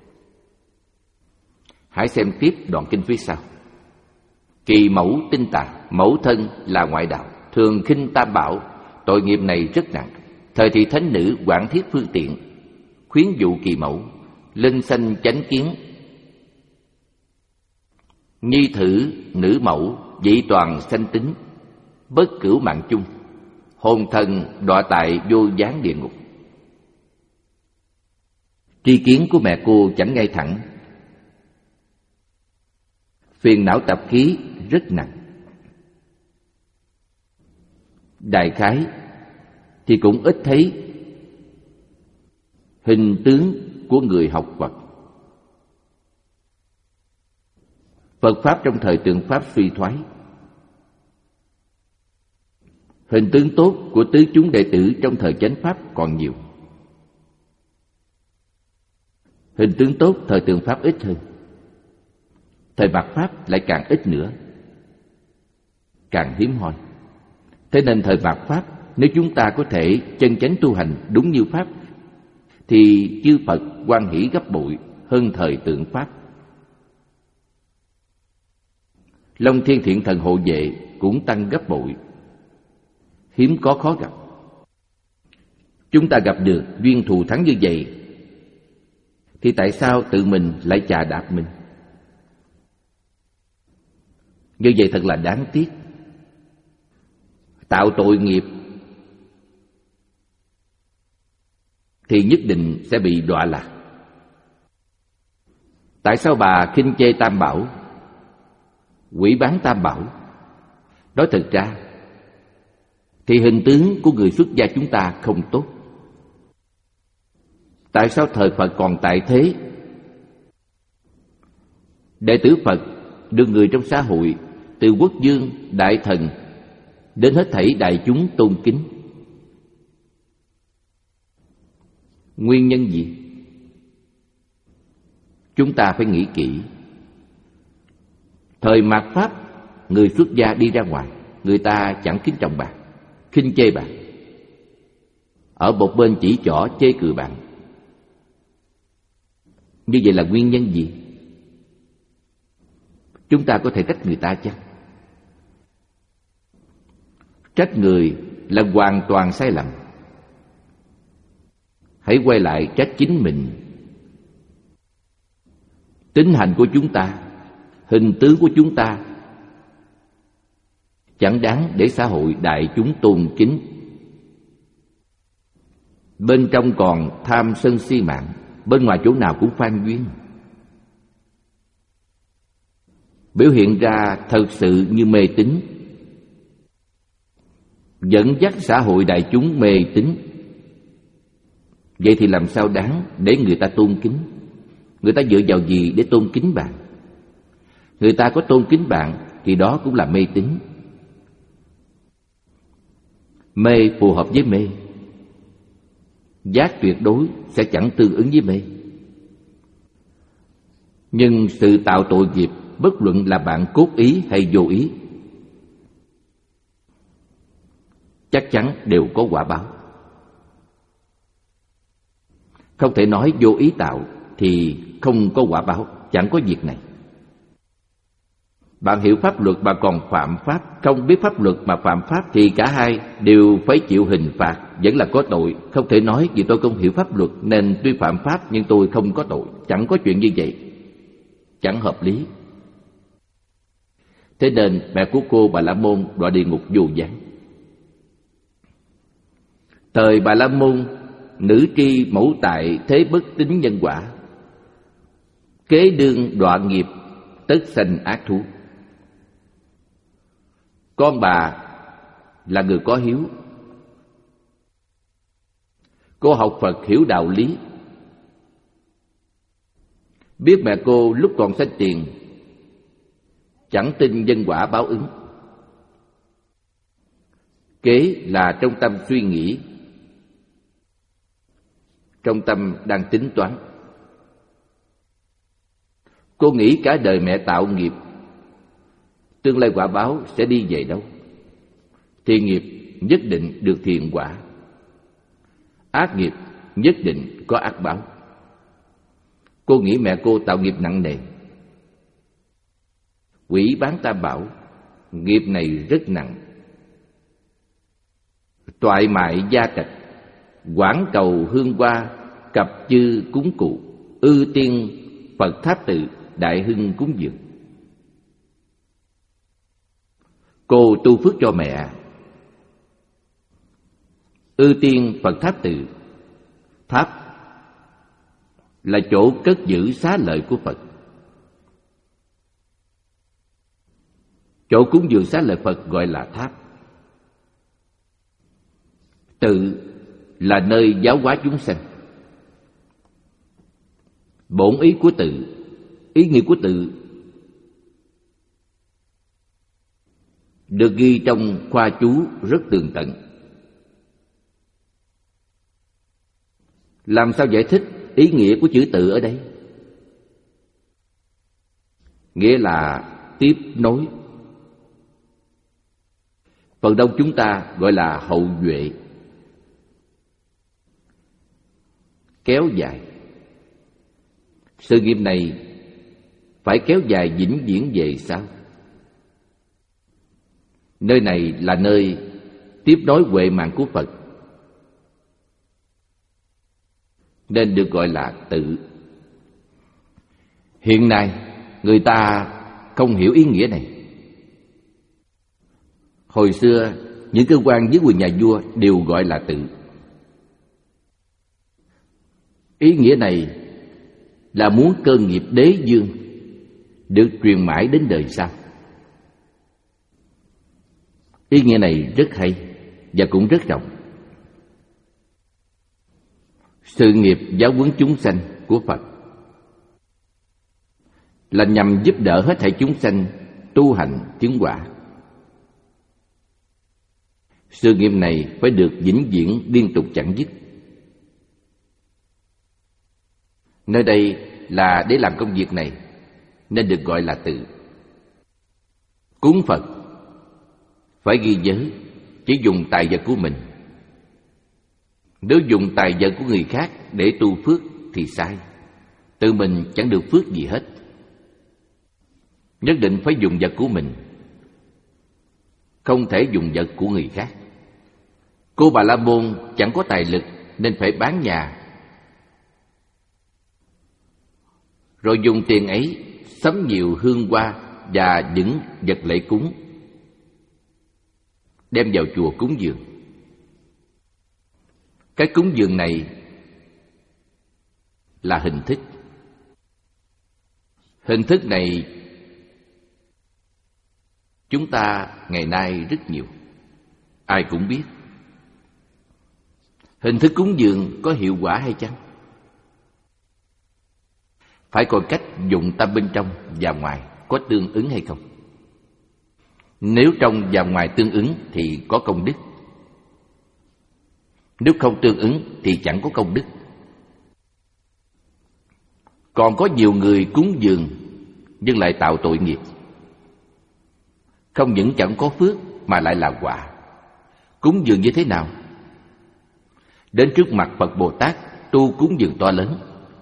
Hãy xem tiếp đoạn kinh phía sau. Kỳ mẫu tinh tà, mẫu thân là ngoại đạo, thường khinh tam bảo, tội nghiệp này rất nặng. Thời thị thánh nữ quản thiết phương tiện, khuyến dụ kỳ mẫu, linh sanh chánh kiến. Nhi thử nữ mẫu, dị toàn sanh tính, bất cửu mạng chung, hồn thần đọa tại vô gián địa ngục. Tri kiến của mẹ cô chẳng ngay thẳng, phiền não tập khí rất nặng. Đại khái thì cũng ít thấy hình tướng của người học Phật. Phật Pháp trong thời tượng Pháp suy thoái, hình tướng tốt của tứ chúng đệ tử trong thời chánh Pháp còn nhiều. Hình tướng tốt thời tượng Pháp ít hơn. Thời mạt Pháp lại càng ít nữa, càng hiếm hoi. Thế nên thời mạt Pháp, nếu chúng ta có thể chân chánh tu hành đúng như Pháp, thì chư Phật hoan hỷ gấp bội hơn thời tượng Pháp. Long Thiên Thiện Thần hộ vệ cũng tăng gấp bội, hiếm có khó gặp. Chúng ta gặp được duyên thù thắng như vậy, thì tại sao tự mình lại chà đạp mình? Như vậy thật là đáng tiếc, tạo tội nghiệp thì nhất định sẽ bị đọa lạc. Tại sao bà khinh chê tam bảo, quỷ bán tam bảo? Nói thật ra thì hình tướng của người xuất gia chúng ta không tốt. Tại sao thời Phật còn tại thế, đệ tử Phật được người trong xã hội, từ quốc vương, đại thần đến hết thảy đại chúng tôn kính? Nguyên nhân gì? Chúng ta phải nghĩ kỹ. Thời mạt Pháp, người xuất gia đi ra ngoài, người ta chẳng kính trọng bạn, khinh chê bạn, ở một bên chỉ trỏ chê cười bạn. Như vậy là nguyên nhân gì? Chúng ta có thể trách người ta chăng? Trách người là hoàn toàn sai lầm. Hãy quay lại trách chính mình. Tín hành của chúng ta, hình tướng của chúng ta chẳng đáng để xã hội đại chúng tôn kính. Bên trong còn tham sân si mạng, bên ngoài chỗ nào cũng phan duyên. Biểu hiện ra thật sự như mê tín, dẫn dắt xã hội đại chúng mê tín. Vậy thì làm sao đáng để người ta tôn kính? Người ta dựa vào gì để tôn kính bạn? Người ta có tôn kính bạn thì đó cũng là mê tín. Mê phù hợp với mê, giác tuyệt đối sẽ chẳng tương ứng với mê. Nhưng sự tạo tội nghiệp, bất luận là bạn cốt ý hay vô ý, chắc chắn đều có quả báo. Không thể nói vô ý tạo thì không có quả báo, chẳng có việc này. Bạn hiểu pháp luật mà còn phạm pháp, không biết pháp luật mà phạm pháp thì cả hai đều phải chịu hình phạt, vẫn là có tội. Không thể nói vì tôi không hiểu pháp luật nên tuy phạm pháp nhưng tôi không có tội. Chẳng có chuyện như vậy, chẳng hợp lý. Thế nên mẹ của cô Bà La Môn đọa địa ngục vô gián. Thời Bà La Môn, nữ tri mẫu tại thế bất tín nhân quả, kế đương đọa nghiệp, tất sanh ác thú. Con bà là người có hiếu, Cô học Phật hiểu đạo lý, biết mẹ cô lúc còn sanh tiền chẳng tin nhân quả báo ứng. Kế là trong tâm suy nghĩ, trong tâm đang tính toán. Cô nghĩ cả đời mẹ tạo nghiệp, tương lai quả báo sẽ đi về đâu? Thiện nghiệp nhất định được thiện quả, ác nghiệp nhất định có ác báo. Cô nghĩ mẹ cô tạo nghiệp nặng nề. Quỷ bán tam bảo, nghiệp này rất nặng. Toại mại gia trạch, quảng cầu hương hoa, cập chư cúng cụ, ưu tiên Phật tháp tự, đại hưng cúng dường. Cô tu phước cho mẹ. Ưu tiên Phật tháp tự. Tháp là chỗ cất giữ xá lợi của Phật. Chỗ cúng dường xá lợi Phật gọi là tháp. Tự là nơi giáo hóa chúng sanh. Bổn ý của tự, ý nghĩa của tự được ghi trong khoa chú rất tường tận. Làm sao giải thích ý nghĩa của chữ tự ở đây? Nghĩa là tiếp nối. Phần đông chúng ta gọi là hậu duệ, kéo dài. Sự nghiệp này phải kéo dài vĩnh viễn về sau. Nơi này là nơi tiếp nối huệ mạng của Phật, nên được gọi là tự. Hiện nay người ta không hiểu ý nghĩa này. Hồi xưa những cơ quan dưới quyền nhà vua đều gọi là tự. Ý nghĩa này là muốn cơ nghiệp đế dương được truyền mãi đến đời sau. Ý nghĩa này rất hay và cũng rất rộng. Sự nghiệp giáo huấn chúng sanh của Phật là nhằm giúp đỡ hết thảy chúng sanh tu hành chứng quả. Sự nghiệp này phải được vĩnh viễn liên tục chẳng dứt. Nơi đây là để làm công việc này, nên được gọi là tự. Cúng Phật phải ghi giới, chỉ dùng tài vật của mình. Nếu dùng tài vật của người khác để tu phước thì sai. Tự mình chẳng được phước gì hết. Nhất định phải dùng vật của mình, không thể dùng vật của người khác. Cô Bà La Môn chẳng có tài lực nên phải bán nhà, rồi dùng tiền ấy sắm nhiều hương hoa và những vật lễ cúng, đem vào chùa cúng dường. Cái cúng dường này là hình thức. Hình thức này chúng ta ngày nay rất nhiều, ai cũng biết. Hình thức cúng dường có hiệu quả hay chăng? Phải coi cách dụng tâm bên trong và ngoài có tương ứng hay không. Nếu trong và ngoài tương ứng thì có công đức. Nếu không tương ứng thì chẳng có công đức. Còn có nhiều người cúng dường nhưng lại tạo tội nghiệp. Không những chẳng có phước mà lại là quả. Cúng dường như thế nào? Đến trước mặt Phật Bồ Tát tu cúng dường to lớn,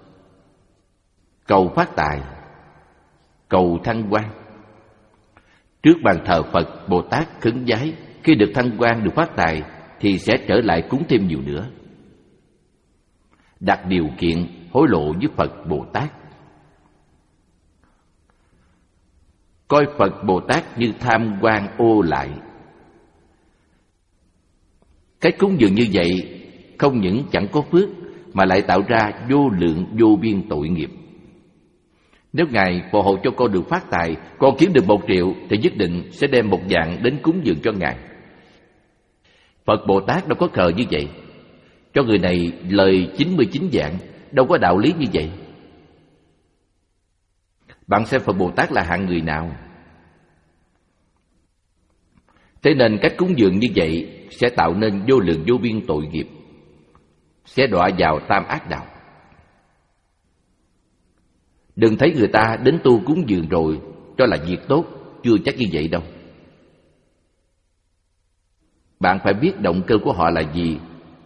cầu phát tài, cầu thăng quan. Trước bàn thờ Phật Bồ Tát khấn vái, khi được thăng quan, được phát tài thì sẽ trở lại cúng thêm nhiều nữa. Đặt điều kiện hối lộ với Phật Bồ Tát. Coi Phật Bồ Tát như tham quan ô lại. Cách cúng dường như vậy không những chẳng có phước mà lại tạo ra vô lượng vô biên tội nghiệp. Nếu Ngài phù hộ cho con được phát tài, con kiếm được một triệu thì nhất định sẽ đem một vạn đến cúng dường cho Ngài. Phật Bồ Tát đâu có khờ như vậy. Cho người này lời chín mươi chín dạng, đâu có đạo lý như vậy. Bạn xem Phật Bồ Tát là hạng người nào? Thế nên cách cúng dường như vậy sẽ tạo nên vô lượng vô biên tội nghiệp, sẽ đọa vào tam ác đạo. Đừng thấy người ta đến tu cúng dường rồi cho là việc tốt, chưa chắc như vậy đâu. Bạn phải biết động cơ của họ là gì,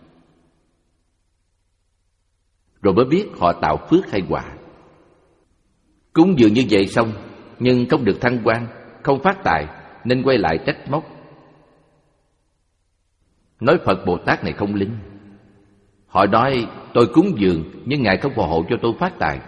rồi mới biết họ tạo phước hay quả. Cúng dường như vậy xong, nhưng không được thăng quan, không phát tài, nên quay lại trách móc, nói Phật Bồ Tát này không linh. Họ nói tôi cúng dường nhưng Ngài không phù hộ cho tôi phát tài.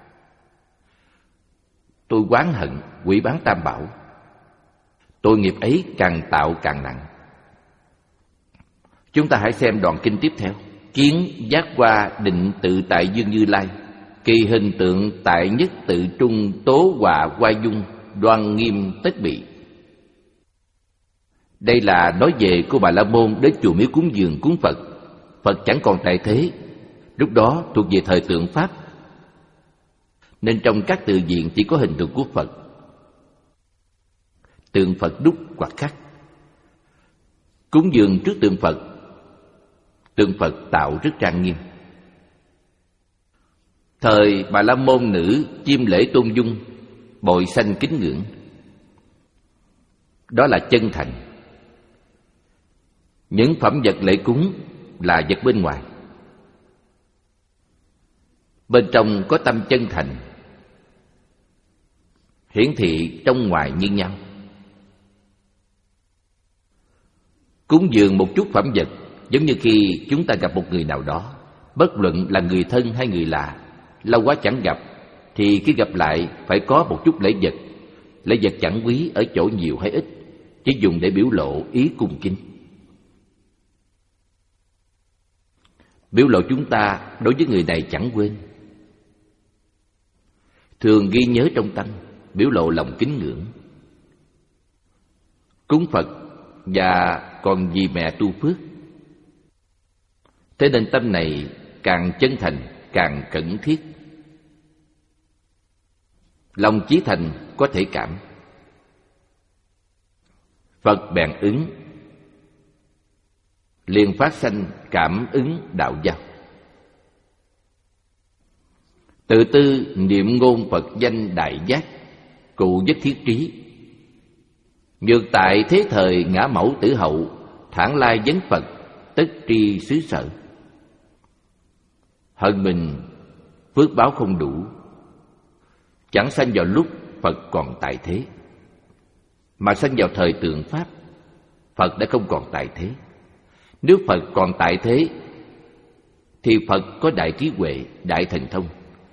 Tôi oán hận, quỷ bán tam bảo. Tội nghiệp ấy càng tạo càng nặng. Chúng ta hãy xem đoạn kinh tiếp theo. Kiến giác qua định tự tại dương Như Lai, kỳ hình tượng tại nhất tự trung tố hòa qua dung, đoan nghiêm tất bị. Đây là nói về cô Bà La Môn đến chùa miếu cúng dường cúng Phật. Phật chẳng còn tại thế, lúc đó thuộc về thời tượng Pháp, nên trong các tự viện chỉ có hình tượng của Phật. Tượng Phật đúc hoặc khắc. Cúng dường trước tượng Phật, tượng Phật tạo rất trang nghiêm. Thời Bà La Môn nữ chiêm lễ tôn dung, bội sanh kính ngưỡng. Đó là chân thành. Những phẩm vật lễ cúng là vật bên ngoài, bên trong có tâm chân thành, hiển thị trong ngoài như nhau. Cúng dường một chút phẩm vật giống như khi chúng ta gặp một người nào đó, bất luận là người thân hay người lạ, lâu quá chẳng gặp, thì khi gặp lại phải có một chút lễ vật. Lễ vật chẳng quý ở chỗ nhiều hay ít, chỉ dùng để biểu lộ ý cung kính. Biểu lộ chúng ta đối với người này chẳng quên, thường ghi nhớ trong tâm, biểu lộ lòng kính ngưỡng. Cúng Phật và còn vì mẹ tu phước. Thế nên tâm này càng chân thành, càng khẩn thiết. Lòng chí thành có thể cảm. Phật bèn ứng, liền phát sanh cảm ứng đạo giao. Tự tư niệm ngôn Phật danh đại giác, cụ nhất thiết trí. Nhược tại thế thời ngã mẫu tử hậu, thản lai vấn Phật, tất tri xứ sở. Hận mình phước báo không đủ, chẳng sanh vào lúc Phật còn tại thế, mà sanh vào thời tượng Pháp, Phật đã không còn tại thế. Nếu Phật còn tại thế thì Phật có đại trí huệ, đại thần thông.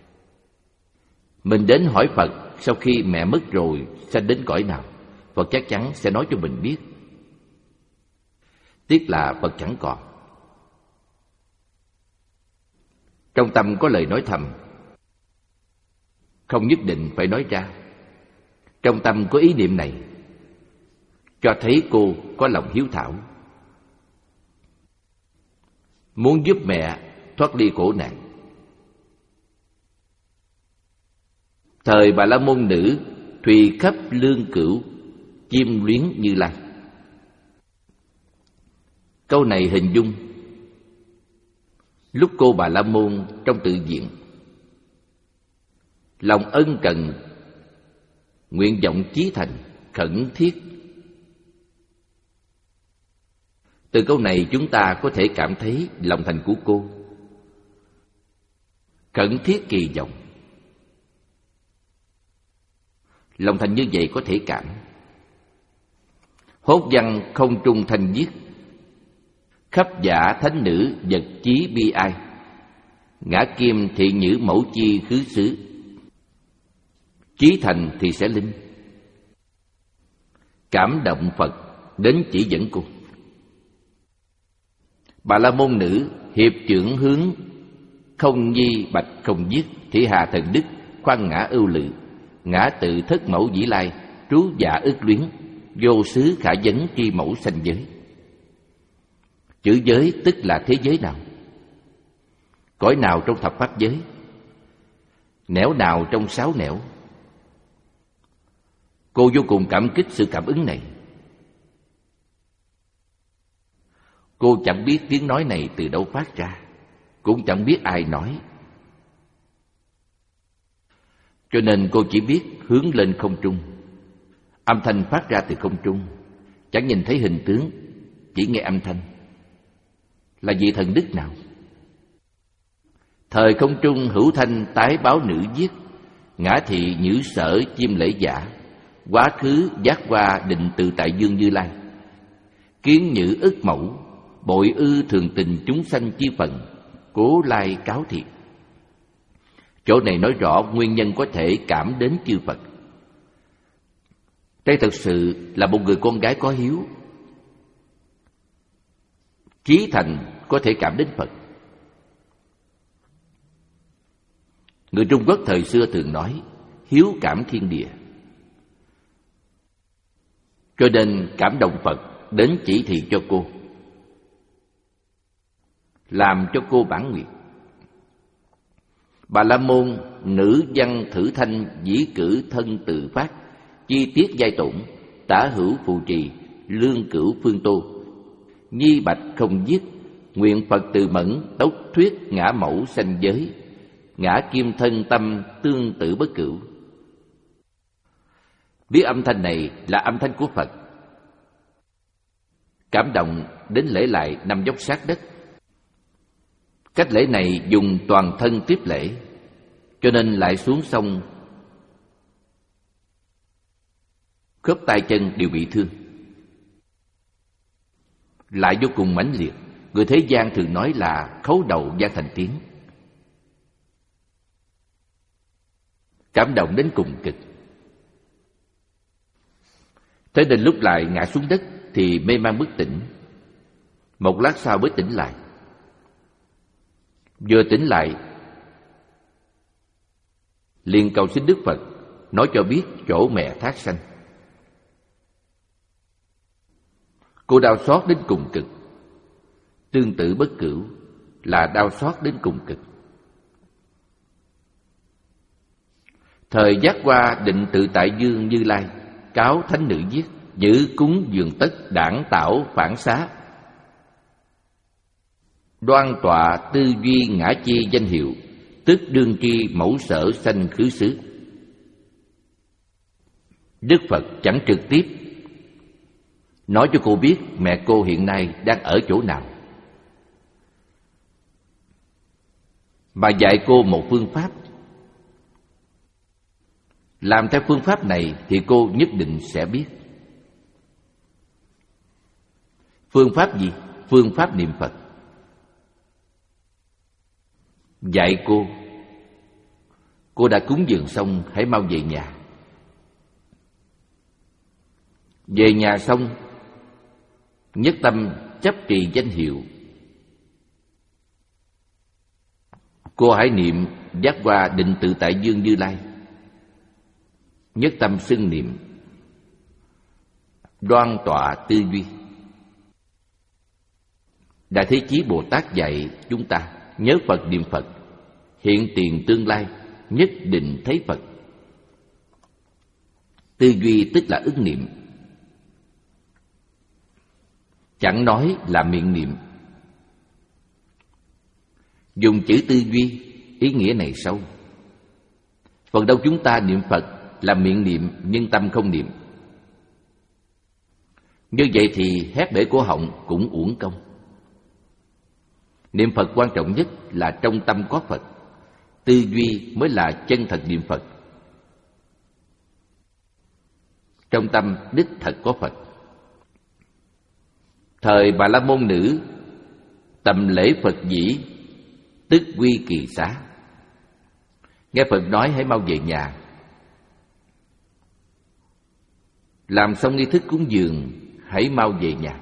Mình đến hỏi Phật sau khi mẹ mất rồi sanh đến cõi nào, Phật chắc chắn sẽ nói cho mình biết. Tiếc là Phật chẳng còn. Trong tâm có lời nói thầm, không nhất định phải nói ra. Trong tâm có ý niệm này, cho thấy cô có lòng hiếu thảo, muốn giúp mẹ thoát ly khổ nạn. Thời Bà La Môn nữ thùy khắp lương cửu, chiêm luyến Như Lai. Câu này hình dung lúc cô Bà La Môn trong tự viện, lòng ân cần, nguyện vọng chí thành, khẩn thiết. Từ câu này chúng ta có thể cảm thấy lòng thành của cô, khẩn thiết kỳ vọng. Lòng thành như vậy có thể cảm. Hốt văn không trung thanh viết, khắp giả thánh nữ vật chí bi ai, ngã kim thị nhữ mẫu chi khứ xứ. Chí thành thì sẽ linh. Cảm động Phật đến chỉ dẫn cô. Bà La Môn nữ hiệp trưởng hướng, không nhi bạch không giết, thị hà thần đức, khoan ngã ưu lự, ngã tự thất mẫu dĩ lai, trú dạ ức luyến, vô xứ khả vấn tri mẫu sanh giới. Chữ giới tức là thế giới nào? cõi nào trong thập pháp giới, nẻo nào trong sáu nẻo. Cô vô cùng cảm kích sự cảm ứng này. Cô chẳng biết tiếng nói này từ đâu phát ra, cũng chẳng biết ai nói. Cho nên cô chỉ biết hướng lên không trung. Âm thanh phát ra từ không trung, chẳng nhìn thấy hình tướng, chỉ nghe âm thanh. Là vị thần đức nào? Thời không trung hữu thanh tái báo nữ viết, ngã thị nhữ sở chim lễ giả, quá khứ giác qua định tự tại dương Như Lai. Kiến nhữ ức mẫu, bội ư thường tình chúng sanh chi phần, cố lai cáo thiệt. Chỗ này nói rõ nguyên nhân có thể cảm đến chư Phật. Đây thật sự là một người con gái có hiếu, chí thành có thể cảm đến Phật. Người Trung Quốc thời xưa thường nói hiếu cảm thiên địa, cho nên cảm động Phật đến chỉ thị cho cô, làm cho cô bản nguyện. Bà La Môn nữ văn thử thanh dĩ cử thân tự phát, chi tiết giai tụng, tả hữu phù trì, lương cửu phương tô, nhi bạch không dứt, nguyện Phật từ mẫn, tốc thuyết ngã mẫu sanh giới, ngã kim thân tâm tương tự bất cửu. Biết âm thanh này là âm thanh của Phật, cảm động đến lễ lại nằm dốc sát đất. Cách lễ này dùng toàn thân tiếp lễ, cho nên lại xuống sông, khớp tay chân đều bị thương, lại vô cùng mãnh liệt. Người thế gian thường nói là khấu đầu gian thành tiếng, cảm động đến cùng cực. Thế nên lúc lại ngã xuống đất thì mê man bất tỉnh, một lát sau mới tỉnh lại. Vừa tỉnh lại liền cầu xin Đức Phật nói cho biết chỗ mẹ thác sanh. Cô đau xót đến cùng cực, tương tự bất cửu là đau xót đến cùng cực. Thời giác qua định tự tại dương Như Lai, cáo thánh nữ viết, giữ cúng dường tất đảng tảo phản xá, đoan tọa tư duy ngã chi danh hiệu, tức đương tri mẫu sở sanh khứ xứ. Đức Phật chẳng trực tiếp nói cho cô biết mẹ cô hiện nay đang ở chỗ nào, mà dạy cô một phương pháp. Làm theo phương pháp này thì cô nhất định sẽ biết. Phương pháp gì? Phương pháp niệm Phật. Dạy cô, cô đã cúng dường xong, hãy mau về nhà. Về nhà xong, nhất tâm chấp trì danh hiệu. Cô hãy niệm giác qua định tự tại dương Như Lai, nhất tâm xưng niệm, đoan tọa tư duy. Đại Thế Chí Bồ Tát dạy chúng ta nhớ Phật niệm Phật, hiện tiền tương lai nhất định thấy Phật. Tư duy tức là ứng niệm, chẳng nói là miệng niệm. Dùng chữ tư duy, ý nghĩa này sâu. Phần đâu chúng ta niệm Phật là miệng niệm nhưng tâm không niệm. Như vậy thì hét bể cổ họng cũng uổng công. Niệm Phật quan trọng nhất là trong tâm có Phật, tư duy mới là chân thật niệm Phật. Trong tâm đích thật có Phật. Thời Bà La Môn nữ tầm lễ Phật dĩ, tức quy kỳ xá. Nghe Phật nói hãy mau về nhà. Làm xong nghi thức cúng dường, hãy mau về nhà.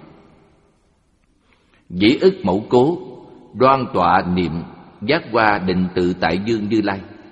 Dĩ ức mẫu cố, đoan tọa niệm giác qua định tự tại dương Như Lai.